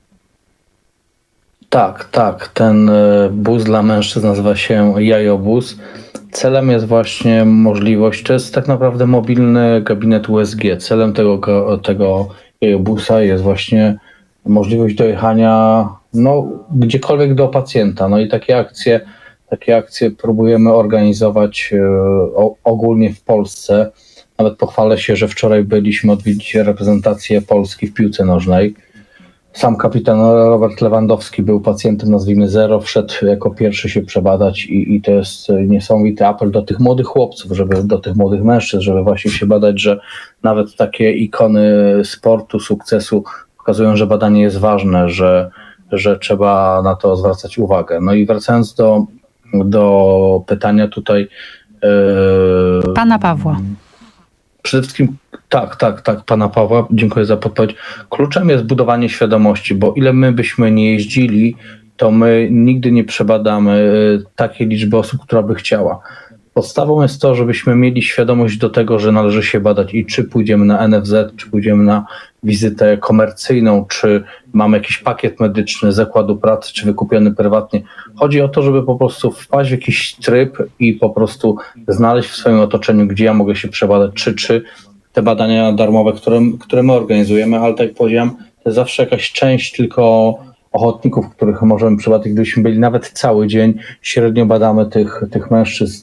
Tak, tak. Ten e, bus dla mężczyzn nazywa się Jajobus. Celem jest właśnie możliwość, to jest tak naprawdę mobilny gabinet U S G. Celem tego, go- tego Jajobusa jest właśnie możliwość dojechania no, gdziekolwiek do pacjenta. No i takie akcje, takie akcje próbujemy organizować e, o, ogólnie w Polsce. Nawet pochwalę się, że wczoraj byliśmy odwiedzić reprezentację Polski w piłce nożnej. Sam kapitan Robert Lewandowski był pacjentem, nazwijmy zero, wszedł jako pierwszy się przebadać i, i to jest niesamowity apel do tych młodych chłopców, żeby do tych młodych mężczyzn, żeby właśnie się badać, że nawet takie ikony sportu, sukcesu pokazują, że badanie jest ważne, że, że trzeba na to zwracać uwagę. No i wracając do, do pytania tutaj... Yy, Pana Pawła. Przede wszystkim tak, tak, tak, pana Pawła, dziękuję za podpowiedź. Kluczem jest budowanie świadomości, bo ile my byśmy nie jeździli, to my nigdy nie przebadamy y, takiej liczby osób, która by chciała. Podstawą jest to, żebyśmy mieli świadomość do tego, że należy się badać i czy pójdziemy na N F Z, czy pójdziemy na wizytę komercyjną, czy mamy jakiś pakiet medyczny z zakładu pracy, czy wykupiony prywatnie. Chodzi o to, żeby po prostu wpaść w jakiś tryb i po prostu znaleźć w swoim otoczeniu, gdzie ja mogę się przebadać, czy, czy te badania darmowe, które, które my organizujemy, ale tak jak powiedziałem, to jest zawsze jakaś część tylko ochotników, których możemy przebadać. Gdybyśmy byli nawet cały dzień, średnio badamy tych, tych mężczyzn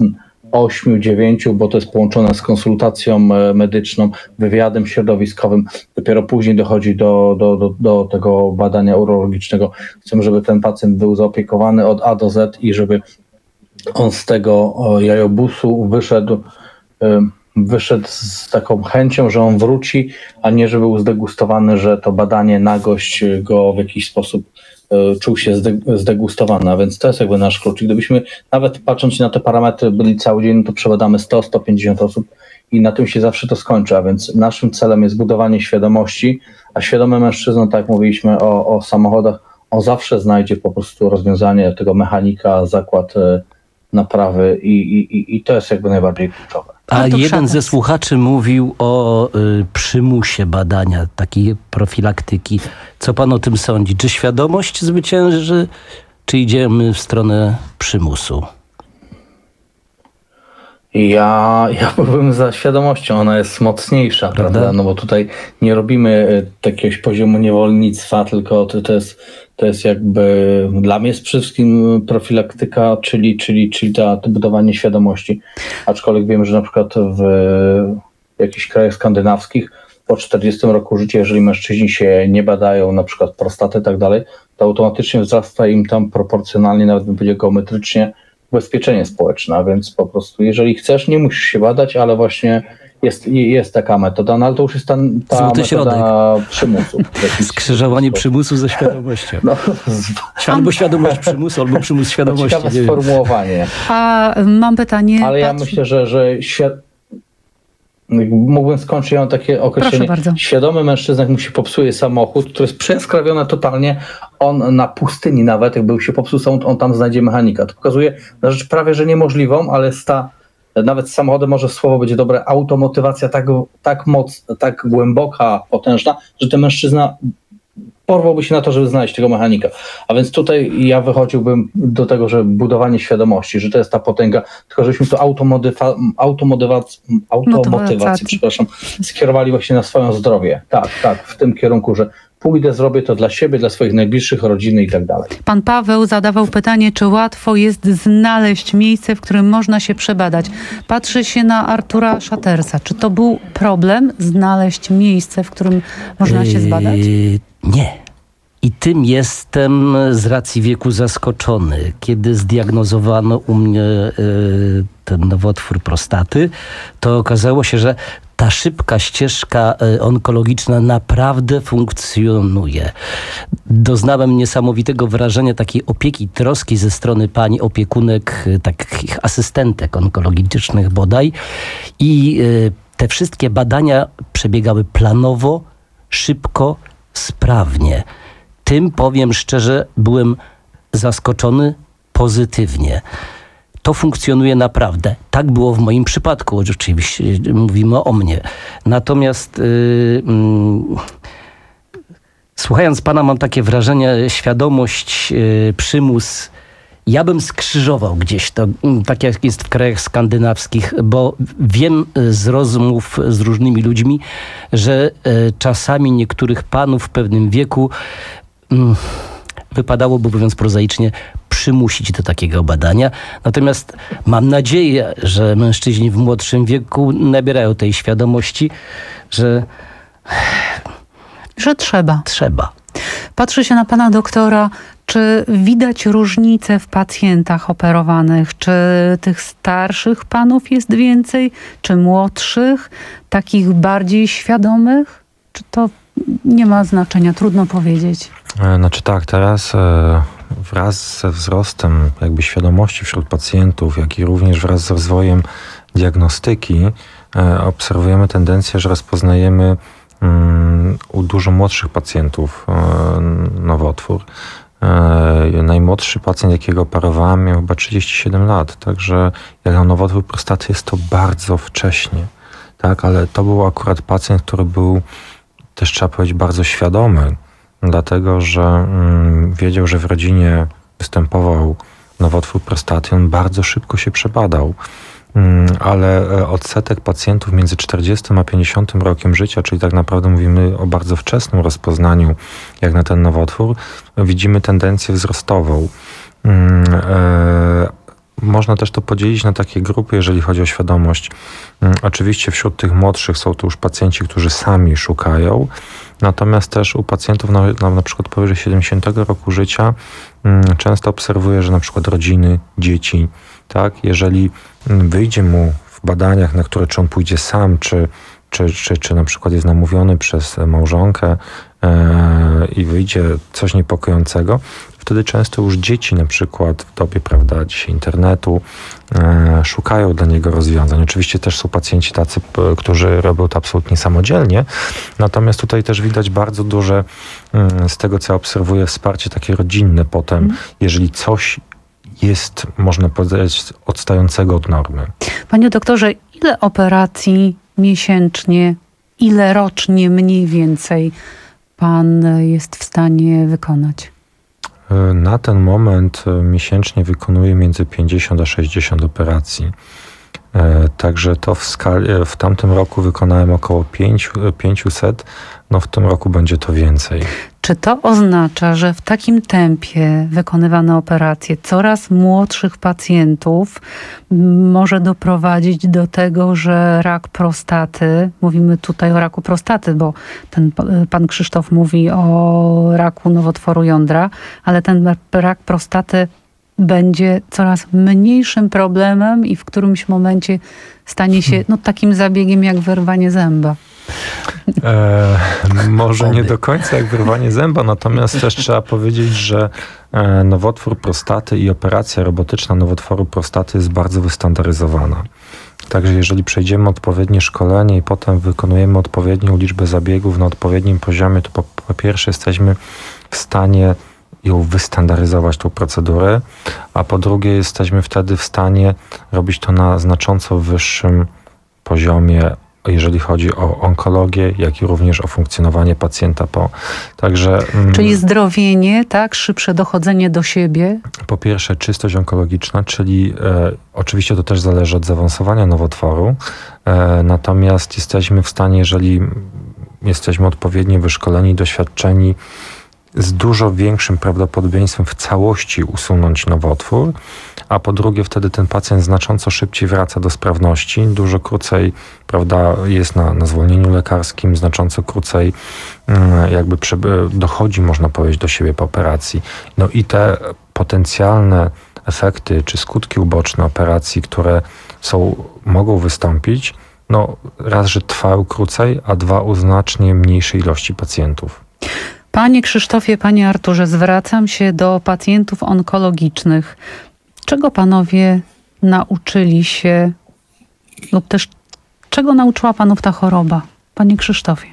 ośmiu, dziewięciu, bo to jest połączone z konsultacją medyczną, wywiadem środowiskowym. Dopiero później dochodzi do, do, do, do tego badania urologicznego. Chcemy, żeby ten pacjent był zaopiekowany od A do Z i żeby on z tego jajobusu wyszedł, wyszedł z taką chęcią, że on wróci, a nie, że był zdegustowany, że to badanie na gość go w jakiś sposób czuł się zdegustowany, a więc to jest jakby nasz klucz. I gdybyśmy nawet patrząc na te parametry byli cały dzień, to przebadamy sto do stu pięćdziesięciu osób i na tym się zawsze to skończy, a więc naszym celem jest budowanie świadomości, a świadomy mężczyzna, tak jak mówiliśmy o, o samochodach, on zawsze znajdzie po prostu rozwiązanie tego mechanika, zakład naprawy i, i, i to jest jakby najbardziej kluczowe. A jeden ze słuchaczy mówił o y, przymusie badania, takiej profilaktyki. Co pan o tym sądzi? Czy świadomość zwycięży, czy idziemy w stronę przymusu? Ja, ja byłbym za świadomością, ona jest mocniejsza, prawda? prawda? No bo tutaj nie robimy jakiegoś poziomu niewolnictwa, tylko to, to jest to jest jakby, dla mnie jest przede wszystkim profilaktyka, czyli, czyli, czyli ta, to budowanie świadomości. Aczkolwiek wiem, że na przykład w jakichś krajach skandynawskich po czterdziestym roku życia, jeżeli mężczyźni się nie badają, na przykład prostaty i tak dalej, to automatycznie wzrasta im tam proporcjonalnie, nawet bym powiedział geometrycznie, ubezpieczenie społeczne, a więc po prostu jeżeli chcesz, nie musisz się badać, ale właśnie jest, jest taka metoda, no ale to już jest ta, ta Złoty metoda środek. Przymusu. Skrzyżowanie przymusu ze świadomością. No, albo świadomość przymusu, albo przymus świadomości. Ciekawe sformułowanie. A mam pytanie... Ale ja patrz... myślę, że, że świat... mógłbym skończyć, ja mam takie określenie. Świadomy mężczyzna, jak mu się popsuje samochód, który jest przeskrawiony totalnie, on na pustyni nawet, jakby się popsuł samochód, on tam znajdzie mechanika. To pokazuje na rzecz prawie, że niemożliwą, ale jest ta, nawet z samochodem może słowo będzie dobre, automotywacja tak, tak mocna, tak głęboka, potężna, że ten mężczyzna porwałby się na to, żeby znaleźć tego mechanika. A więc tutaj ja wychodziłbym do tego, że budowanie świadomości, że to jest ta potęga, tylko żebyśmy to automodywa, automotywac, automotywację, przepraszam, skierowali właśnie na swoje zdrowie. Tak, tak, w tym kierunku, że pójdę, zrobię to dla siebie, dla swoich najbliższych, rodziny i tak dalej. Pan Paweł zadawał pytanie, czy łatwo jest znaleźć miejsce, w którym można się przebadać. Patrzy się na Artura Szatersa. Czy to był problem, znaleźć miejsce, w którym można się zbadać? Yy, nie. I tym jestem z racji wieku zaskoczony. Kiedy zdiagnozowano u mnie y, ten nowotwór prostaty, to okazało się, że ta szybka ścieżka onkologiczna naprawdę funkcjonuje. Doznałem niesamowitego wrażenia takiej opieki, troski ze strony pań opiekunek, takich asystentek onkologicznych bodaj. I y, te wszystkie badania przebiegały planowo, szybko, sprawnie. Tym, powiem szczerze, byłem zaskoczony pozytywnie. To funkcjonuje naprawdę. Tak było w moim przypadku, oczywiście mówimy o mnie. Natomiast yy, yy, słuchając pana, mam takie wrażenie, świadomość, yy, przymus. Ja bym skrzyżował gdzieś to, tak jak jest w krajach skandynawskich, bo wiem z rozmów z różnymi ludźmi, że yy, czasami niektórych panów w pewnym wieku yy, wypadałoby, mówiąc prozaicznie, przymusić do takiego badania. Natomiast mam nadzieję, że mężczyźni w młodszym wieku nabierają tej świadomości, że... Że trzeba. Trzeba. Patrzy się na pana doktora, czy widać różnice w pacjentach operowanych? Czy tych starszych panów jest więcej? Czy młodszych? Takich bardziej świadomych? Czy to nie ma znaczenia? Trudno powiedzieć. Znaczy tak, teraz e, wraz ze wzrostem jakby świadomości wśród pacjentów, jak i również wraz z rozwojem diagnostyki e, obserwujemy tendencję, że rozpoznajemy mm, u dużo młodszych pacjentów e, nowotwór. E, najmłodszy pacjent, jakiego operowałem, miał chyba trzydzieści siedem lat, także jak na nowotwór prostaty jest to bardzo wcześnie, tak, ale to był akurat pacjent, który był, też trzeba powiedzieć, bardzo świadomy, dlatego że mm, wiedział, że w rodzinie występował nowotwór prostaty, on bardzo szybko się przebadał. Mm, ale odsetek pacjentów między czterdziestym a pięćdziesiątym rokiem życia, czyli tak naprawdę mówimy o bardzo wczesnym rozpoznaniu jak na ten nowotwór, widzimy tendencję wzrostową. Mm, e, można też to podzielić na takie grupy, jeżeli chodzi o świadomość. Oczywiście wśród tych młodszych są to już pacjenci, którzy sami szukają, natomiast też u pacjentów na, na, na przykład powyżej siedemdziesiątego roku życia często obserwuję, że na przykład rodziny, dzieci, tak, jeżeli wyjdzie mu w badaniach, na które czy on pójdzie sam, czy, czy, czy, czy na przykład jest namówiony przez małżonkę e, i wyjdzie coś niepokojącego, wtedy często już dzieci na przykład w dobie, prawda, dzisiaj internetu e, szukają dla niego rozwiązań. Oczywiście też są pacjenci tacy, p, którzy robią to absolutnie samodzielnie, natomiast tutaj też widać bardzo duże, m, z tego co obserwuję, wsparcie takie rodzinne potem, mm. jeżeli coś jest, można powiedzieć, odstającego od normy. Panie doktorze, ile operacji miesięcznie, ile rocznie mniej więcej pan jest w stanie wykonać? Na ten moment miesięcznie wykonuję między pięćdziesiąt a sześćdziesiąt operacji. Także to w skali, w tamtym roku wykonałem około pięćset, no w tym roku będzie to więcej. Czy to oznacza, że w takim tempie wykonywane operacje coraz młodszych pacjentów może doprowadzić do tego, że rak prostaty, mówimy tutaj o raku prostaty, bo ten pan Krzysztof mówi o raku nowotworu jądra, ale ten rak prostaty będzie coraz mniejszym problemem i w którymś momencie stanie się no, takim zabiegiem jak wyrwanie zęba? E, może nie do końca jak wyrwanie zęba, natomiast też trzeba powiedzieć, że e, nowotwór prostaty i operacja robotyczna nowotworu prostaty jest bardzo wystandaryzowana. Także jeżeli przejdziemy odpowiednie szkolenie i potem wykonujemy odpowiednią liczbę zabiegów na odpowiednim poziomie, to po, po pierwsze jesteśmy w stanie ją wystandaryzować, tą procedurę, a po drugie jesteśmy wtedy w stanie robić to na znacząco wyższym poziomie, jeżeli chodzi o onkologię, jak i również o funkcjonowanie pacjenta po. Także, czyli zdrowienie, tak? Szybsze dochodzenie do siebie? Po pierwsze czystość onkologiczna, czyli e, oczywiście to też zależy od zaawansowania nowotworu, e, natomiast jesteśmy w stanie, jeżeli jesteśmy odpowiednio wyszkoleni, doświadczeni, z dużo większym prawdopodobieństwem w całości usunąć nowotwór, a po drugie wtedy ten pacjent znacząco szybciej wraca do sprawności, dużo krócej, prawda, jest na, na zwolnieniu lekarskim, znacząco krócej jakby dochodzi, można powiedzieć, do siebie po operacji. No i te potencjalne efekty czy skutki uboczne operacji, które są, mogą wystąpić, no raz, że trwają krócej, a dwa, u znacznie mniejszej ilości pacjentów. Panie Krzysztofie, panie Arturze, zwracam się do pacjentów onkologicznych. Czego panowie nauczyli się lub też czego nauczyła panów ta choroba? Panie Krzysztofie.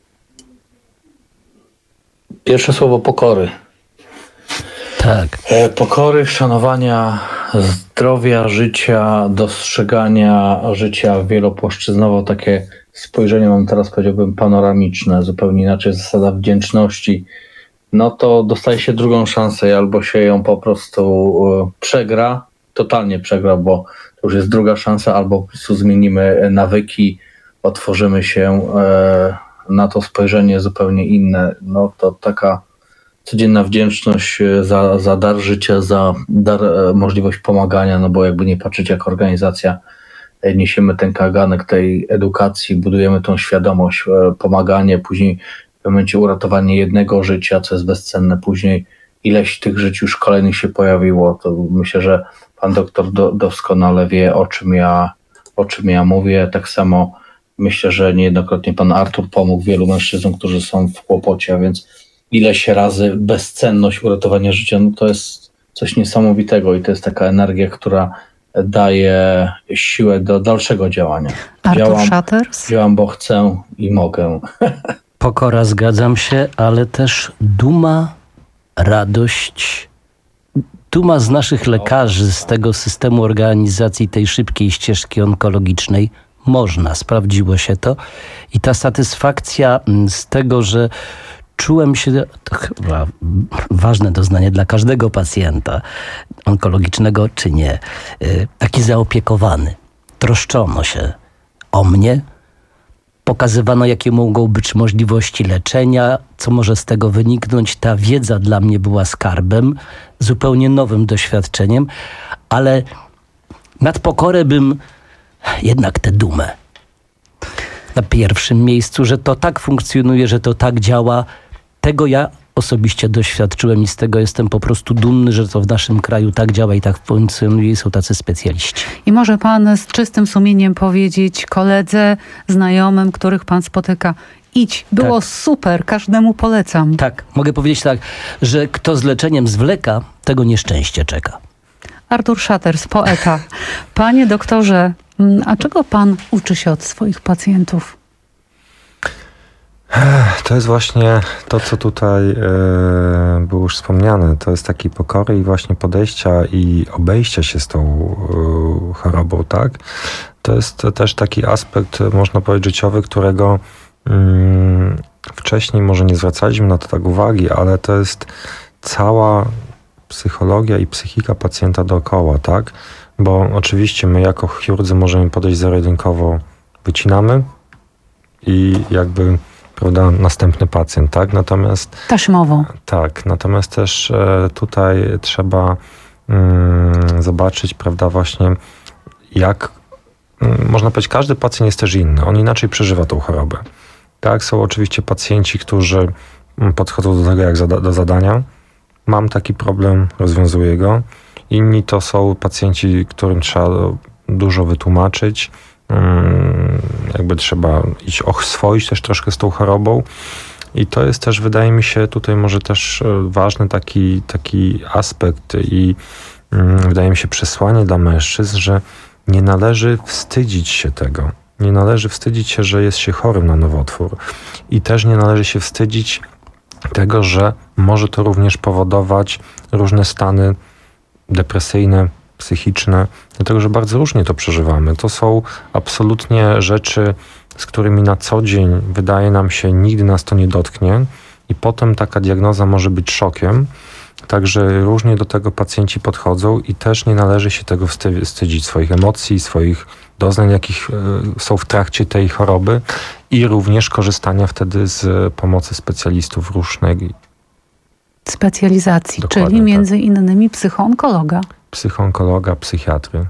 Pierwsze słowo pokory. Tak. Pokory, szanowania zdrowia, życia, dostrzegania życia wielopłaszczyznowo, takie spojrzenie mam teraz, powiedziałbym, panoramiczne, zupełnie inaczej zasada wdzięczności, no to dostaje się drugą szansę, albo się ją po prostu przegra, totalnie przegra, bo to już jest druga szansa, albo po prostu zmienimy nawyki, otworzymy się na to spojrzenie zupełnie inne. No to taka codzienna wdzięczność za, za dar życia, za dar, możliwość pomagania, no bo jakby nie patrzeć, jak organizacja niesiemy ten kaganek tej edukacji, budujemy tą świadomość, pomaganie, później w momencie uratowanie jednego życia, co jest bezcenne, później ileś tych żyć już kolejnych się pojawiło, to myślę, że pan doktor do, doskonale wie, o czym ja, o czym ja mówię. Tak samo myślę, że niejednokrotnie pan Artur pomógł wielu mężczyznom, którzy są w kłopocie, a więc ileś razy bezcenność uratowania życia, no to jest coś niesamowitego i to jest taka energia, która daje siłę do dalszego działania. Artur działam, Szatters? działam, bo chcę i mogę. Pokora, zgadzam się, ale też duma, radość, duma z naszych lekarzy, z tego systemu organizacji tej szybkiej ścieżki onkologicznej. Można, sprawdziło się to. I ta satysfakcja z tego, że czułem się, to chyba ważne doznanie dla każdego pacjenta, onkologicznego czy nie, taki zaopiekowany. Troszczono się o mnie, pokazywano, jakie mogą być możliwości leczenia, co może z tego wyniknąć. Ta wiedza dla mnie była skarbem, zupełnie nowym doświadczeniem, ale nad pokorę bym jednak tę dumę na pierwszym miejscu, że to tak funkcjonuje, że to tak działa. Tego ja osobiście doświadczyłem i z tego jestem po prostu dumny, że to w naszym kraju tak działa i tak funkcjonuje i są tacy specjaliści. I może pan z czystym sumieniem powiedzieć koledze, znajomym, których pan spotyka, idź, było tak. super, każdemu polecam. Tak, mogę powiedzieć tak, że kto z leczeniem zwleka, tego nieszczęście czeka. Artur Szaters, poeta. Panie doktorze, a czego pan uczy się od swoich pacjentów? To jest właśnie to, co tutaj e, było już wspomniane. To jest takiej pokory i właśnie podejścia i obejścia się z tą e, chorobą, tak? To jest też taki aspekt, można powiedzieć, życiowy, którego mm, wcześniej może nie zwracaliśmy na to tak uwagi, ale to jest cała psychologia i psychika pacjenta dookoła, tak? Bo oczywiście my jako chirurdzy możemy podejść zero-jedynkowo, wycinamy i jakby, prawda, następny pacjent, tak? Natomiast... Taśmowo. Tak, natomiast też e, tutaj trzeba mm, zobaczyć, prawda, właśnie jak, mm, można powiedzieć, każdy pacjent jest też inny. On inaczej przeżywa tą chorobę. Tak, są oczywiście pacjenci, którzy podchodzą do tego jak zada- do zadania. Mam taki problem, rozwiązuję go. Inni to są pacjenci, którym trzeba dużo wytłumaczyć, jakby trzeba iść oswoić też troszkę z tą chorobą. I to jest też, wydaje mi się, tutaj może też ważny taki, taki aspekt i wydaje mi się przesłanie dla mężczyzn, że nie należy wstydzić się tego. Nie należy wstydzić się, że jest się chorym na nowotwór. I też nie należy się wstydzić tego, że może to również powodować różne stany depresyjne, psychiczne, dlatego że bardzo różnie to przeżywamy. To są absolutnie rzeczy, z którymi na co dzień wydaje nam się, nigdy nas to nie dotknie i potem taka diagnoza może być szokiem. Także różnie do tego pacjenci podchodzą i też nie należy się tego wstydzić, swoich emocji, swoich doznań, jakich są w trakcie tej choroby i również korzystania wtedy z pomocy specjalistów różnej specjalizacji, Dokładnie, czyli między tak. innymi psychoonkologa. Psychoonkologa, psychiatry.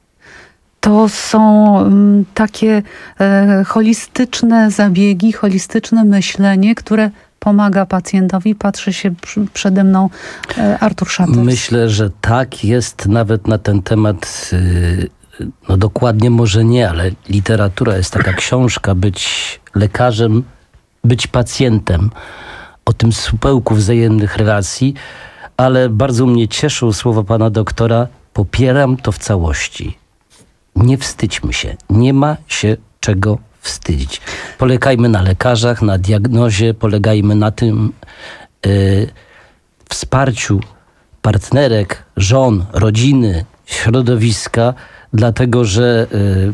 To są um, takie e, holistyczne zabiegi, holistyczne myślenie, które pomaga pacjentowi. Patrzy się pr- przede mną e, Artur Szaters. Myślę, że tak jest nawet na ten temat, yy, no dokładnie może nie, ale literatura jest taka książka, być lekarzem, być pacjentem. O tym supełku wzajemnych relacji, ale bardzo mnie cieszą słowa pana doktora. Popieram to w całości. Nie wstydźmy się. Nie ma się czego wstydzić. Polegajmy na lekarzach, na diagnozie, polegajmy na tym yy, wsparciu partnerek, żon, rodziny, środowiska, dlatego że yy,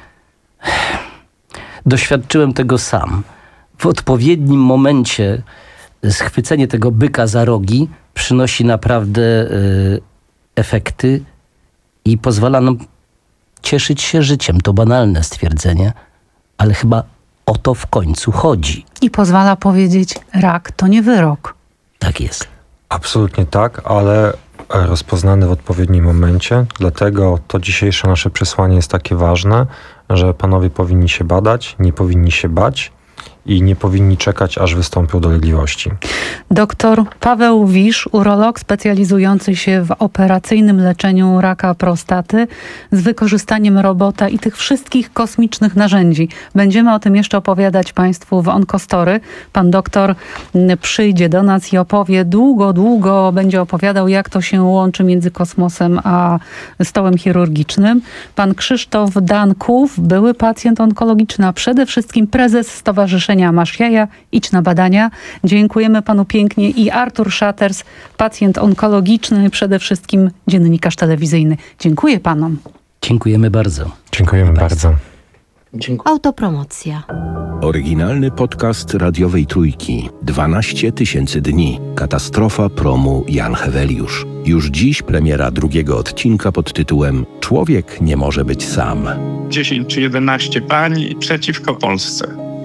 doświadczyłem tego sam. W odpowiednim momencie schwycenie tego byka za rogi przynosi naprawdę y, efekty i pozwala nam cieszyć się życiem. To banalne stwierdzenie, ale chyba o to w końcu chodzi. I pozwala powiedzieć, rak to nie wyrok. Tak jest. Absolutnie tak, ale rozpoznany w odpowiednim momencie. Dlatego to dzisiejsze nasze przesłanie jest takie ważne, że panowie powinni się badać, nie powinni się bać i nie powinni czekać, aż wystąpią dolegliwości. Doktor Paweł Wisz, urolog specjalizujący się w operacyjnym leczeniu raka prostaty z wykorzystaniem robota i tych wszystkich kosmicznych narzędzi. Będziemy o tym jeszcze opowiadać Państwu w Onkostory. Pan doktor przyjdzie do nas i opowie długo, długo będzie opowiadał, jak to się łączy między kosmosem a stołem chirurgicznym. Pan Krzysztof Danków, były pacjent onkologiczny, a przede wszystkim prezes Stowarzyszenia Masz jaja, idź na badania. Dziękujemy panu pięknie. I Artur Szaters, pacjent onkologiczny, przede wszystkim dziennikarz telewizyjny. Dziękuję panom. Dziękujemy bardzo. Dziękujemy bardzo. Dziękuję. Autopromocja. Oryginalny podcast radiowej Trójki. dwanaście tysięcy dni. Katastrofa promu Jan Heweliusz. Już dziś premiera drugiego odcinka pod tytułem Człowiek nie może być sam. dziesięć czy jedenaście pań przeciwko Polsce.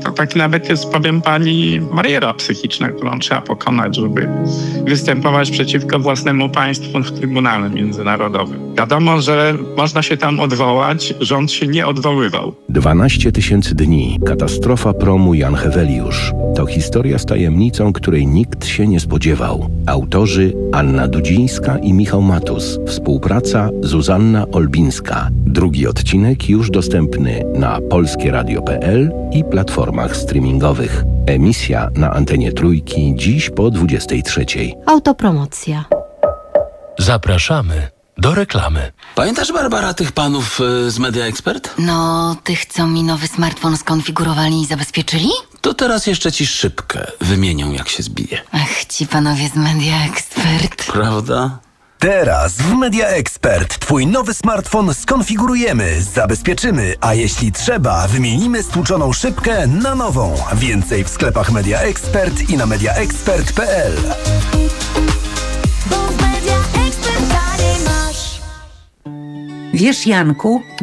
to tak nawet jest, powiem pani, bariera psychiczna, którą trzeba pokonać, żeby występować przeciwko własnemu państwu w Trybunale Międzynarodowym. Wiadomo, że można się tam odwołać, rząd się nie odwoływał. dwanaście tysięcy dni. Katastrofa promu Jan Heweliusz. To historia z tajemnicą, której nikt się nie spodziewał. Autorzy Anna Dudzińska i Michał Matus. Współpraca Zuzanna Olbińska. Drugi odcinek już dostępny na polskie radio kropka p l i platformach streamingowych. Emisja na antenie Trójki dziś po dwudziestej trzeciej. Autopromocja. Zapraszamy do reklamy. Pamiętasz, Barbara, tych panów y, z Media Expert? No, tych, co mi nowy smartfon skonfigurowali i zabezpieczyli? To teraz jeszcze ci szybkę wymienią, jak się zbije. Ach, ci panowie z Media Expert. Prawda? Teraz w Media Expert twój nowy smartfon skonfigurujemy, zabezpieczymy, a jeśli trzeba, wymienimy stłuczoną szybkę na nową. Więcej w sklepach Media Expert i na media expert kropka p l. Wiesz, Janku,